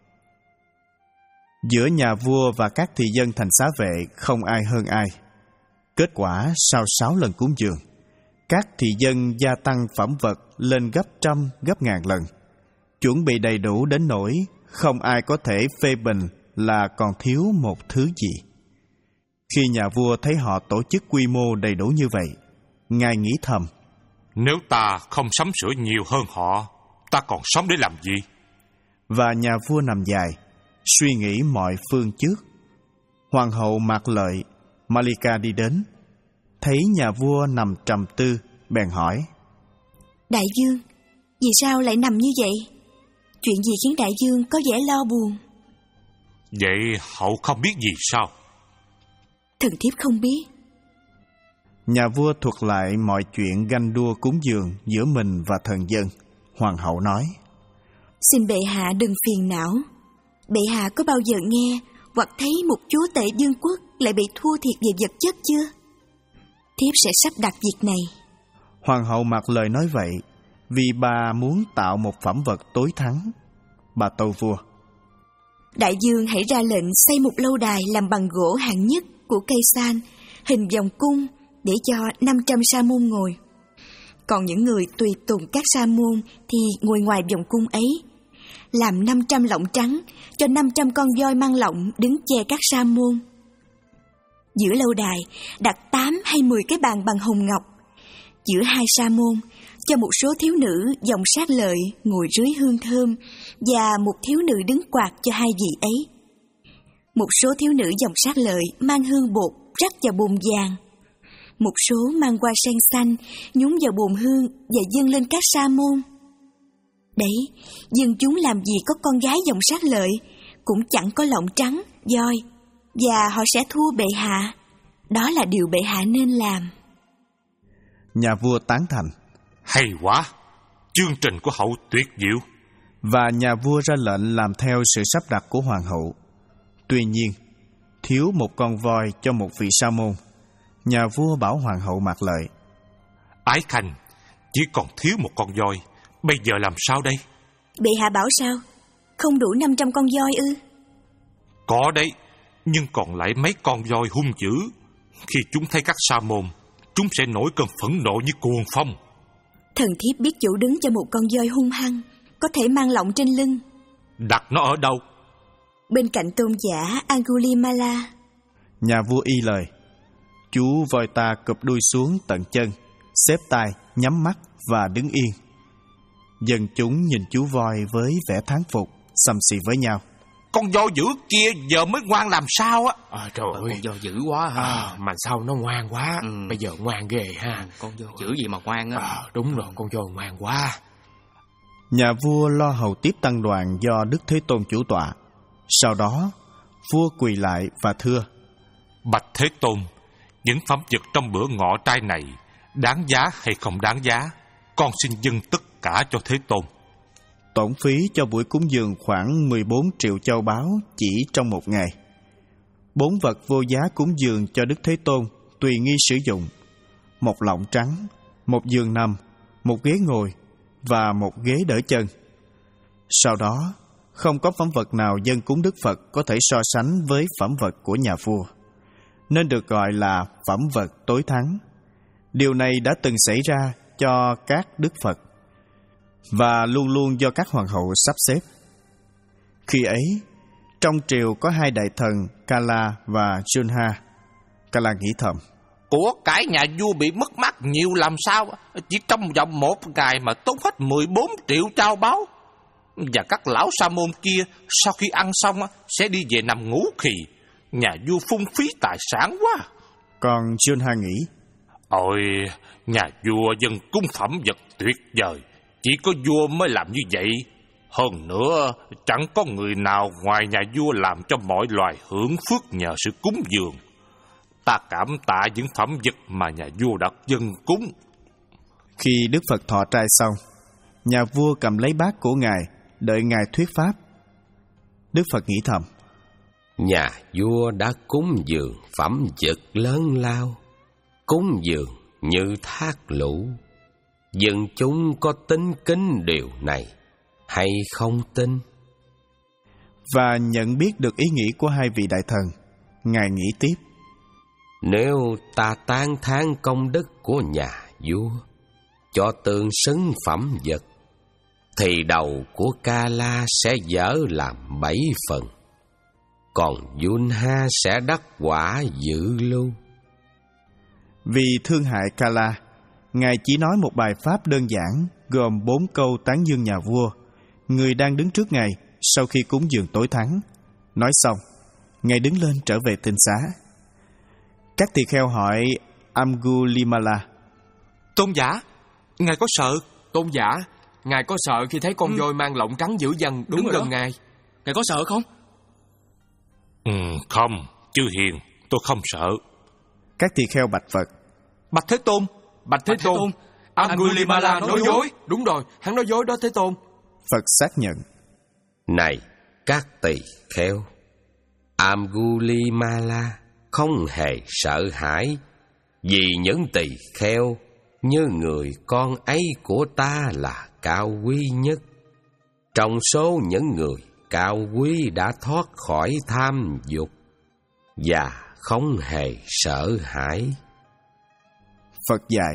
Giữa nhà vua và các thị dân thành xá vệ không ai hơn ai. Kết quả sau sáu lần cúng dường, các thị dân gia tăng phẩm vật lên gấp trăm, gấp ngàn lần, chuẩn bị đầy đủ đến nỗi không ai có thể phê bình là còn thiếu một thứ gì. Khi nhà vua thấy họ tổ chức quy mô đầy đủ như vậy, Ngài nghĩ thầm: Nếu ta không sắm sửa nhiều hơn họ, ta còn sống để làm gì? Và nhà vua nằm dài, suy nghĩ mọi phương trước. Hoàng hậu Mạc Lợi, Malika đi đến, thấy nhà vua nằm trầm tư, bèn hỏi: Đại vương, vì sao lại nằm như vậy? Chuyện gì khiến đại vương có vẻ lo buồn? Vậy hậu không biết gì sao? Thần thiếp không biết. Nhà vua thuật lại mọi chuyện ganh đua cúng dường giữa mình và thần dân. Hoàng hậu nói: Xin bệ hạ đừng phiền não. Bệ hạ có bao giờ nghe hoặc thấy một chúa tể vương quốc lại bị thua thiệt về vật chất chưa? Thiếp sẽ sắp đặt việc này. Hoàng hậu Mạc Lời nói vậy vì bà muốn tạo một phẩm vật tối thắng. Bà tâu vua: Đại vương hãy ra lệnh xây một lâu đài làm bằng gỗ hạng nhất của cây san, hình vòng cung, để cho năm trăm sa môn ngồi. Còn những người tùy tùng các sa môn thì ngồi ngoài vòng cung ấy. Làm năm trăm lọng trắng cho năm trăm con voi mang lọng đứng che các sa môn. Giữa lâu đài đặt tám hay mười cái bàn bằng hồng ngọc. giữa hai sa môn, cho một số thiếu nữ dòng sát lợi ngồi rưới hương thơm và một thiếu nữ đứng quạt cho hai vị ấy. Một số thiếu nữ dòng sát lợi mang hương bột rắc vào bồn vàng. Một số mang hoa sen xanh nhúng vào bồn hương và dâng lên các sa môn. Đấy, dân chúng làm gì có con gái dòng sát lợi, cũng chẳng có lọng trắng, voi, và họ sẽ thua bệ hạ. Đó là điều bệ hạ nên làm. Nhà vua tán thành. Hay quá, chương trình của hậu tuyệt diệu. Và nhà vua ra lệnh làm theo sự sắp đặt của hoàng hậu. Tuy nhiên, thiếu một con voi cho một vị sa môn. Nhà vua bảo hoàng hậu mặc lợi. Ái khanh, chỉ còn thiếu một con voi, bây giờ làm sao đây? Bệ hạ bảo sao? Không đủ năm trăm con voi ư? Có đấy, nhưng còn lại mấy con voi hung dữ. Khi chúng thấy các sa môn, chúng sẽ nổi cơn phẫn nộ như cuồng phong. Thần thiếp biết chỗ đứng cho một con voi hung hăng, có thể mang lọng trên lưng. Đặt nó ở đâu? Bên cạnh tôn giả Angulimala. Nhà vua y lời. Chú voi ta cụp đuôi xuống tận chân, xếp tay, nhắm mắt và đứng yên. Dân chúng nhìn chú voi với vẻ thán phục, xăm xì với nhau. Con voi dữ kia giờ mới ngoan làm sao á? À, trời Ờ, ơi, con voi dữ quá ha. à, mà sao nó ngoan quá, Ừ. bây giờ ngoan ghê ha. Ừ, con voi dữ gì mà ngoan á. À, đúng rồi, con voi ngoan quá. Nhà vua lo hầu tiếp tăng đoàn do Đức Thế Tôn chủ tọa. Sau đó, vua quỳ lại và thưa: Bạch Thế Tôn, những phẩm vật trong bữa ngọ trai này đáng giá hay không đáng giá? Con xin dâng tất cả cho Thế Tôn. Tổn phí cho buổi cúng dường khoảng mười bốn triệu châu báu chỉ trong một ngày. Bốn vật vô giá cúng dường cho Đức Thế Tôn tùy nghi sử dụng: một lọng trắng, một giường nằm, một ghế ngồi và một ghế đỡ chân. Sau đó, không có phẩm vật nào dâng cúng Đức Phật có thể so sánh với phẩm vật của nhà vua, nên được gọi là phẩm vật tối thắng. Điều này đã từng xảy ra cho các Đức Phật và luôn luôn do các hoàng hậu sắp xếp. Khi ấy, trong triều có hai đại thần Kala và Junha. Kala nghĩ thầm: Của cải nhà vua bị mất mát nhiều làm sao? Chỉ trong vòng một ngày mà tốn hết mười bốn triệu châu báu. Và các lão sa môn kia sau khi ăn xong sẽ đi về nằm ngủ khì. Nhà vua phung phí tài sản quá. Còn Junha nghĩ: Ôi, nhà vua dâng cúng phẩm vật tuyệt vời, chỉ có vua mới làm như vậy. Hơn nữa, chẳng có người nào ngoài nhà vua làm cho mọi loài hưởng phước nhờ sự cúng dường. Ta cảm tạ những phẩm vật mà nhà vua đã dâng cúng. Khi Đức Phật thọ trai xong, nhà vua cầm lấy bát của Ngài, đợi Ngài thuyết pháp. Đức Phật nghĩ thầm: Nhà vua đã cúng dường phẩm vật lớn lao, cúng dường như thác lũ. Dân chúng có tin kính điều này hay không tin? Và nhận biết được ý nghĩ của hai vị đại thần, Ngài nghĩ tiếp: Nếu ta tán thán công đức của nhà vua, cho tương xứng phẩm vật, thì đầu của Kala sẽ dở làm bảy phần, còn Junha sẽ đắc quả dự lưu. Vì thương hại Kala, Ngài chỉ nói một bài pháp đơn giản gồm bốn câu tán dương nhà vua, người đang đứng trước Ngài sau khi cúng dường tối thắng. Nói xong, Ngài đứng lên trở về tinh xá. Các tỳ kheo hỏi Angulimala: Tôn giả, Ngài có sợ? Tôn giả, Ngài có sợ khi thấy con ừ. voi mang lọng trắng dữ dằn đứng gần đó. Ngài? Ngài có sợ không? Ừ, không, chư hiền, tôi không sợ. Các tỳ kheo bạch Phật: Bạch Thế Tôn, Bạch Thế, Bạch Thế Tôn, Tôn, Angulimala nói, nói dối. Đúng rồi, hắn nói dối đó Thế Tôn. Phật xác nhận: Này các tỳ kheo, Angulimala không hề sợ hãi, vì những tỳ kheo như người con ấy của ta là cao quý nhất. Trong số những người cao quý đã thoát khỏi tham dục và không hề sợ hãi. Phật dạy: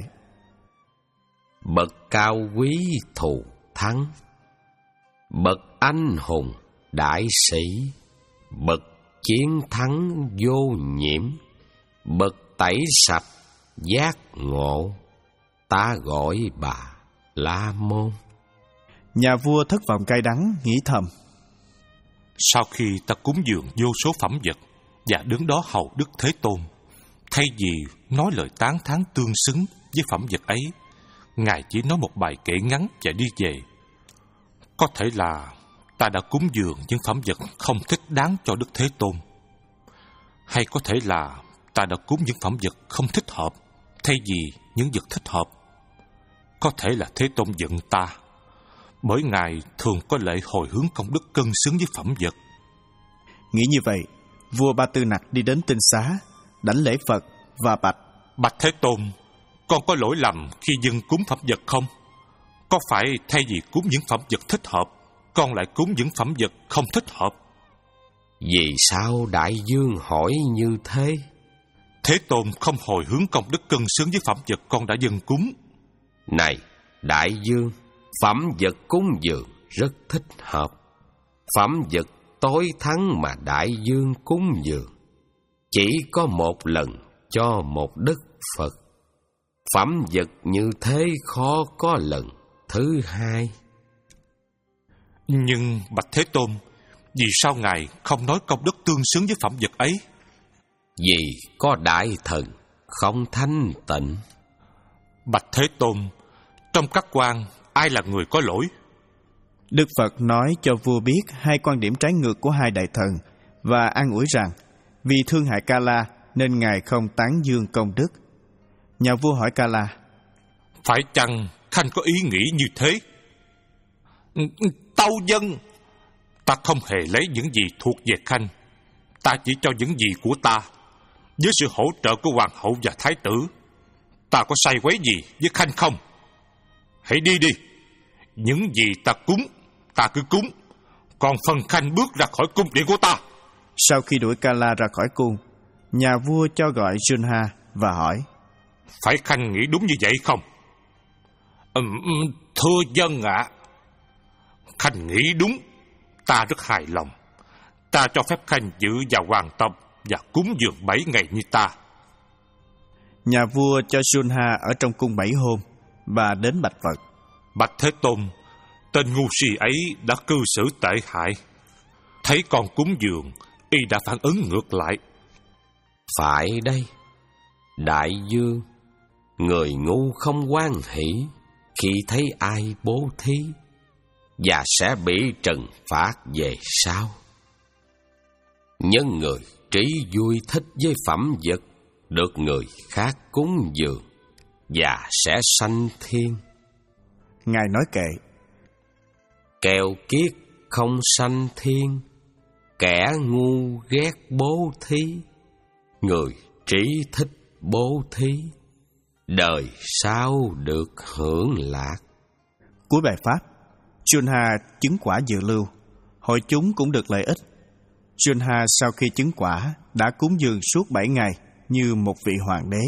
Bậc cao quý thù thắng, bậc anh hùng đại sĩ, bậc chiến thắng vô nhiễm, bậc tẩy sạch giác ngộ, ta gọi bà La Môn. Nhà vua thất vọng cay đắng, nghĩ thầm: Sau khi ta cúng dường vô số phẩm vật và đứng đó hầu Đức Thế Tôn, thay vì nói lời tán thán tương xứng với phẩm vật ấy, Ngài chỉ nói một bài kể ngắn và đi về. Có thể là ta đã cúng dường những phẩm vật không thích đáng cho Đức Thế Tôn, hay có thể là ta đã cúng những phẩm vật không thích hợp thay vì những vật thích hợp. Có thể là Thế Tôn giận ta, bởi Ngài thường có lệ hồi hướng công đức cân xứng với phẩm vật. Nghĩ như vậy, vua Ba Tư Nặc đi đến tinh xá, đảnh lễ Phật và bạch: Bạch Thế Tôn, con có lỗi lầm khi dâng cúng phẩm vật không? Có phải thay vì cúng những phẩm vật thích hợp, con lại cúng những phẩm vật không thích hợp? Vì sao đại vương hỏi như thế? Thế Tôn không hồi hướng công đức cân xứng với phẩm vật con đã dâng cúng. Này, đại vương, phẩm vật cúng dường rất thích hợp. Phẩm vật tối thắng mà đại vương cúng dường chỉ có một lần cho một đức Phật. Phẩm vật như thế khó có lần thứ hai. Nhưng bạch Thế Tôn, vì sao Ngài không nói công đức tương xứng với phẩm vật ấy? Vì có đại thần không thanh tịnh. Bạch Thế Tôn, trong các quan ai là người có lỗi? Đức Phật nói cho vua biết hai quan điểm trái ngược của hai đại thần và an ủi rằng vì thương hại Ca-la nên Ngài không tán dương công đức. Nhà vua hỏi Ca-la: Phải chăng Khanh có ý nghĩ như thế? Tâu dân, ta không hề lấy những gì thuộc về Khanh. Ta chỉ cho những gì của ta. Với sự hỗ trợ của hoàng hậu và thái tử, ta có sai quấy gì với Khanh không? Hãy đi đi. Những gì ta cúng, ta cứ cúng. Còn phần Khanh bước ra khỏi cung điện của ta. Sau khi đuổi Ca-la ra khỏi cung, nhà vua cho gọi Junha và hỏi: Phải Khanh nghĩ đúng như vậy không? Ừ, thưa dân ạ. À, Khanh nghĩ đúng. Ta rất hài lòng. Ta cho phép Khanh giữ và hoàn tâm và cúng dường bảy ngày như ta. Nhà vua cho Junha ở trong cung bảy hôm và đến bạch Phật: Bạch Thế Tôn, tên ngu si ấy đã cư xử tệ hại. Thấy con cúng dường, y đã phản ứng ngược lại. Phải đây, đại vương, người ngu không hoan hỷ khi thấy ai bố thí và sẽ bị trừng phạt về sau. Nhân người trí vui thích với phẩm vật được người khác cúng dường và sẽ sanh thiên. Ngài nói kệ: Kèo kiết không sanh thiên, kẻ ngu ghét bố thí, người trí thích bố thí, đời sau được hưởng lạc. Cuối bài pháp, Junha chứng quả dự lưu, hội chúng cũng được lợi ích. Junha sau khi chứng quả đã cúng dường suốt bảy ngày như một vị hoàng đế.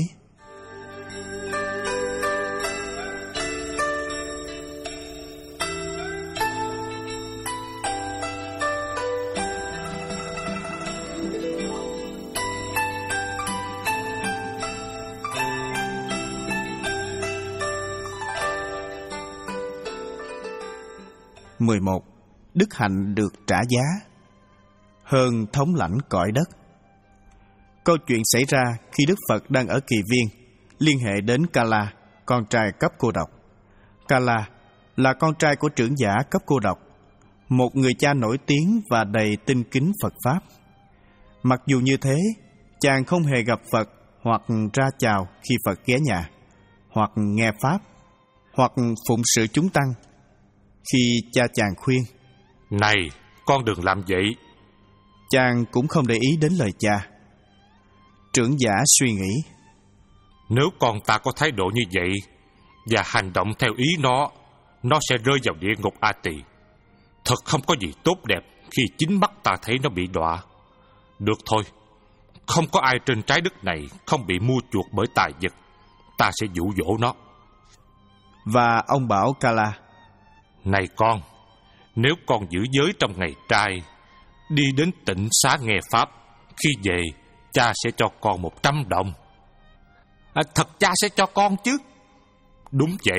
mười một. Đức hạnh được trả giá. Hơn thống lãnh cõi đất. Câu chuyện xảy ra khi Đức Phật đang ở Kỳ Viên, liên hệ đến Ca-la, con trai cấp cô độc. Ca-la là con trai của trưởng giả cấp cô độc, một người cha nổi tiếng và đầy tinh kính Phật Pháp. Mặc dù như thế, chàng không hề gặp Phật hoặc ra chào khi Phật ghé nhà, hoặc nghe Pháp, hoặc phụng sự chúng tăng. Khi cha chàng khuyên: Này, con đừng làm vậy, chàng cũng không để ý đến lời cha. Trưởng giả suy nghĩ: Nếu con ta có thái độ như vậy và hành động theo ý nó, nó sẽ rơi vào địa ngục A Tỳ. Thật không có gì tốt đẹp khi chính mắt ta thấy nó bị đọa. Được thôi, không có ai trên trái đất này không bị mua chuộc bởi tài vật. Ta sẽ dụ dỗ nó. Và ông bảo Ca-la: Này con, nếu con giữ giới trong ngày trai, đi đến tịnh xá nghe Pháp, khi về, cha sẽ cho con một trăm đồng. À, thật cha sẽ cho con chứ? đúng vậy.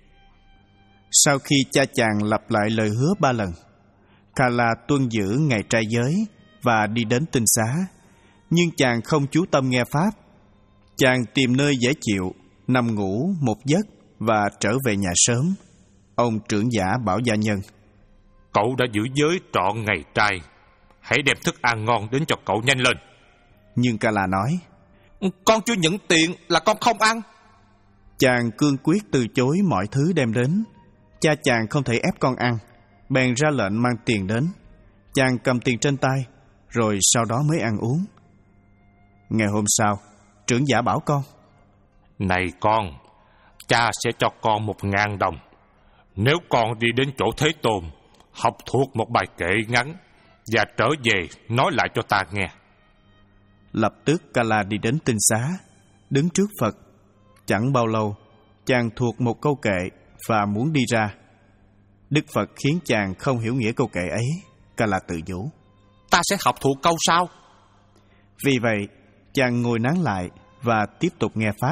Sau khi cha chàng lặp lại lời hứa ba lần, Kala tuân giữ ngày trai giới và đi đến tinh xá. Nhưng chàng không chú tâm nghe pháp. Chàng tìm nơi dễ chịu, nằm ngủ một giấc và trở về nhà sớm. Ông trưởng giả bảo gia nhân: Cậu đã giữ giới trọn ngày trai, hãy đem thức ăn ngon đến cho cậu nhanh lên. Nhưng Kala nói: Con chưa nhận tiền là con không ăn. Chàng cương quyết từ chối mọi thứ đem đến. Cha chàng không thể ép con ăn, bèn ra lệnh mang tiền đến. Chàng cầm tiền trên tay, rồi sau đó mới ăn uống. Ngày hôm sau, trưởng giả bảo con: Này con, cha sẽ cho con một ngàn đồng. Nếu con đi đến chỗ Thế Tôn, học thuộc một bài kệ ngắn và trở về nói lại cho ta nghe. Lập tức Kala đi đến tinh xá, đứng trước Phật. Chẳng bao lâu, chàng thuộc một câu kệ và muốn đi ra. Đức Phật khiến chàng không hiểu nghĩa câu kệ ấy. Kala tự nhủ: Ta sẽ học thuộc câu sau. Vì vậy, chàng ngồi nán lại và tiếp tục nghe pháp.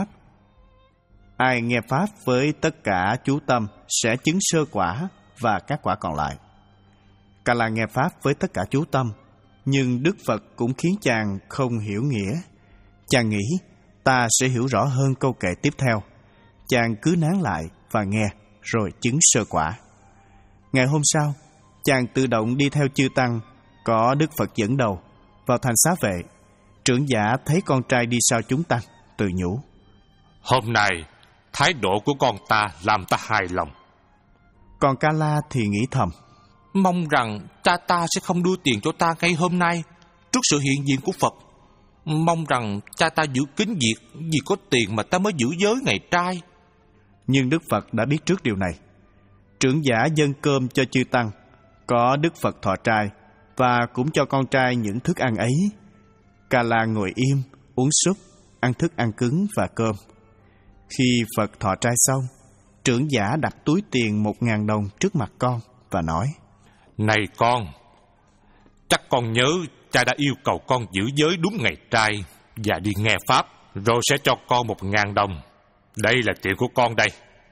Ai nghe pháp với tất cả chú tâm sẽ chứng sơ quả và các quả còn lại. Kala nghe pháp với tất cả chú tâm, nhưng Đức Phật cũng khiến chàng không hiểu nghĩa. Chàng nghĩ ta sẽ hiểu rõ hơn câu kệ tiếp theo. Chàng cứ nán lại và nghe, rồi chứng sơ quả. Ngày hôm sau, chàng tự động đi theo chư tăng, có Đức Phật dẫn đầu, vào thành xá vệ. Trưởng giả thấy con trai đi sau chúng tăng, tự nhủ: Hôm nay, thái độ của con ta làm ta hài lòng. Còn Kala thì nghĩ thầm: Mong rằng cha ta sẽ không đưa tiền cho ta ngay hôm nay trước sự hiện diện của Phật. Mong rằng cha ta giữ kín việc vì có tiền mà ta mới giữ giới ngày trai. Nhưng Đức Phật đã biết trước điều này. Trưởng giả dâng cơm cho chư tăng, có Đức Phật thọ trai, và cũng cho con trai những thức ăn ấy. Kala ngồi im, uống súp, ăn thức ăn cứng và cơm. Khi Phật thọ trai xong, trưởng giả đặt túi tiền một ngàn đồng trước mặt con và nói: Này con, chắc con nhớ cha đã yêu cầu con giữ giới đúng ngày trai và đi nghe pháp, rồi sẽ cho con một ngàn đồng. Đây là tiền của con đây.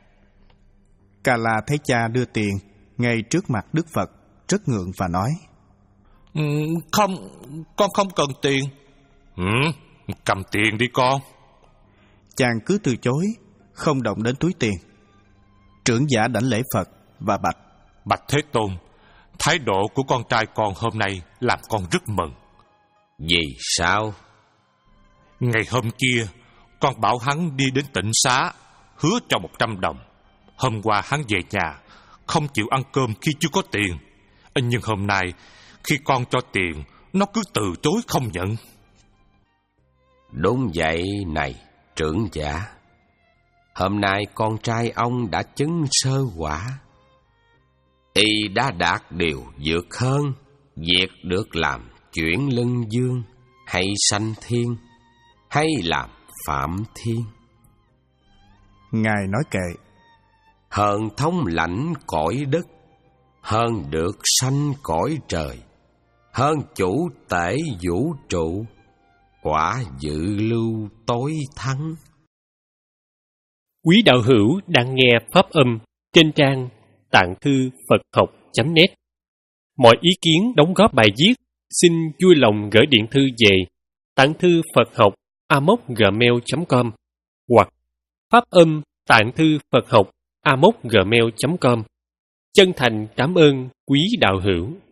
Kala thấy cha đưa tiền ngay trước mặt Đức Phật, rất ngượng và nói: ừ, Không, con không cần tiền. Ừ, cầm tiền đi con. Chàng cứ từ chối, không động đến túi tiền. Trưởng giả đảnh lễ Phật và bạch: Bạch Thế Tôn, thái độ của con trai con hôm nay làm con rất mừng. Vì sao? Ngày hôm kia, con bảo hắn đi đến tỉnh xá, hứa cho một trăm đồng. Hôm qua hắn về nhà, không chịu ăn cơm khi chưa có tiền. Nhưng hôm nay, khi con cho tiền, nó cứ từ chối không nhận. Đúng vậy này, trưởng giả. Hôm nay con trai ông đã chứng sơ quả. Y đã đạt điều vượt hơn việc được làm chuyển lưng dương, hay sanh thiên, hay làm phạm thiên. Ngài nói kệ: Hơn thống lãnh cõi đất, hơn được sanh cõi trời, hơn chủ tể vũ trụ, quả dự lưu tối thắng. Quý đạo hữu đang nghe pháp âm trên trang tạng thư Phật học chấm net. Mọi ý kiến đóng góp bài viết xin vui lòng gửi điện thư về tạng thư Phật học a m o c gmail chấm com hoặc pháp âm tạng thư Phật học a m o c gmail chấm com. Chân thành cảm ơn quý đạo hữu.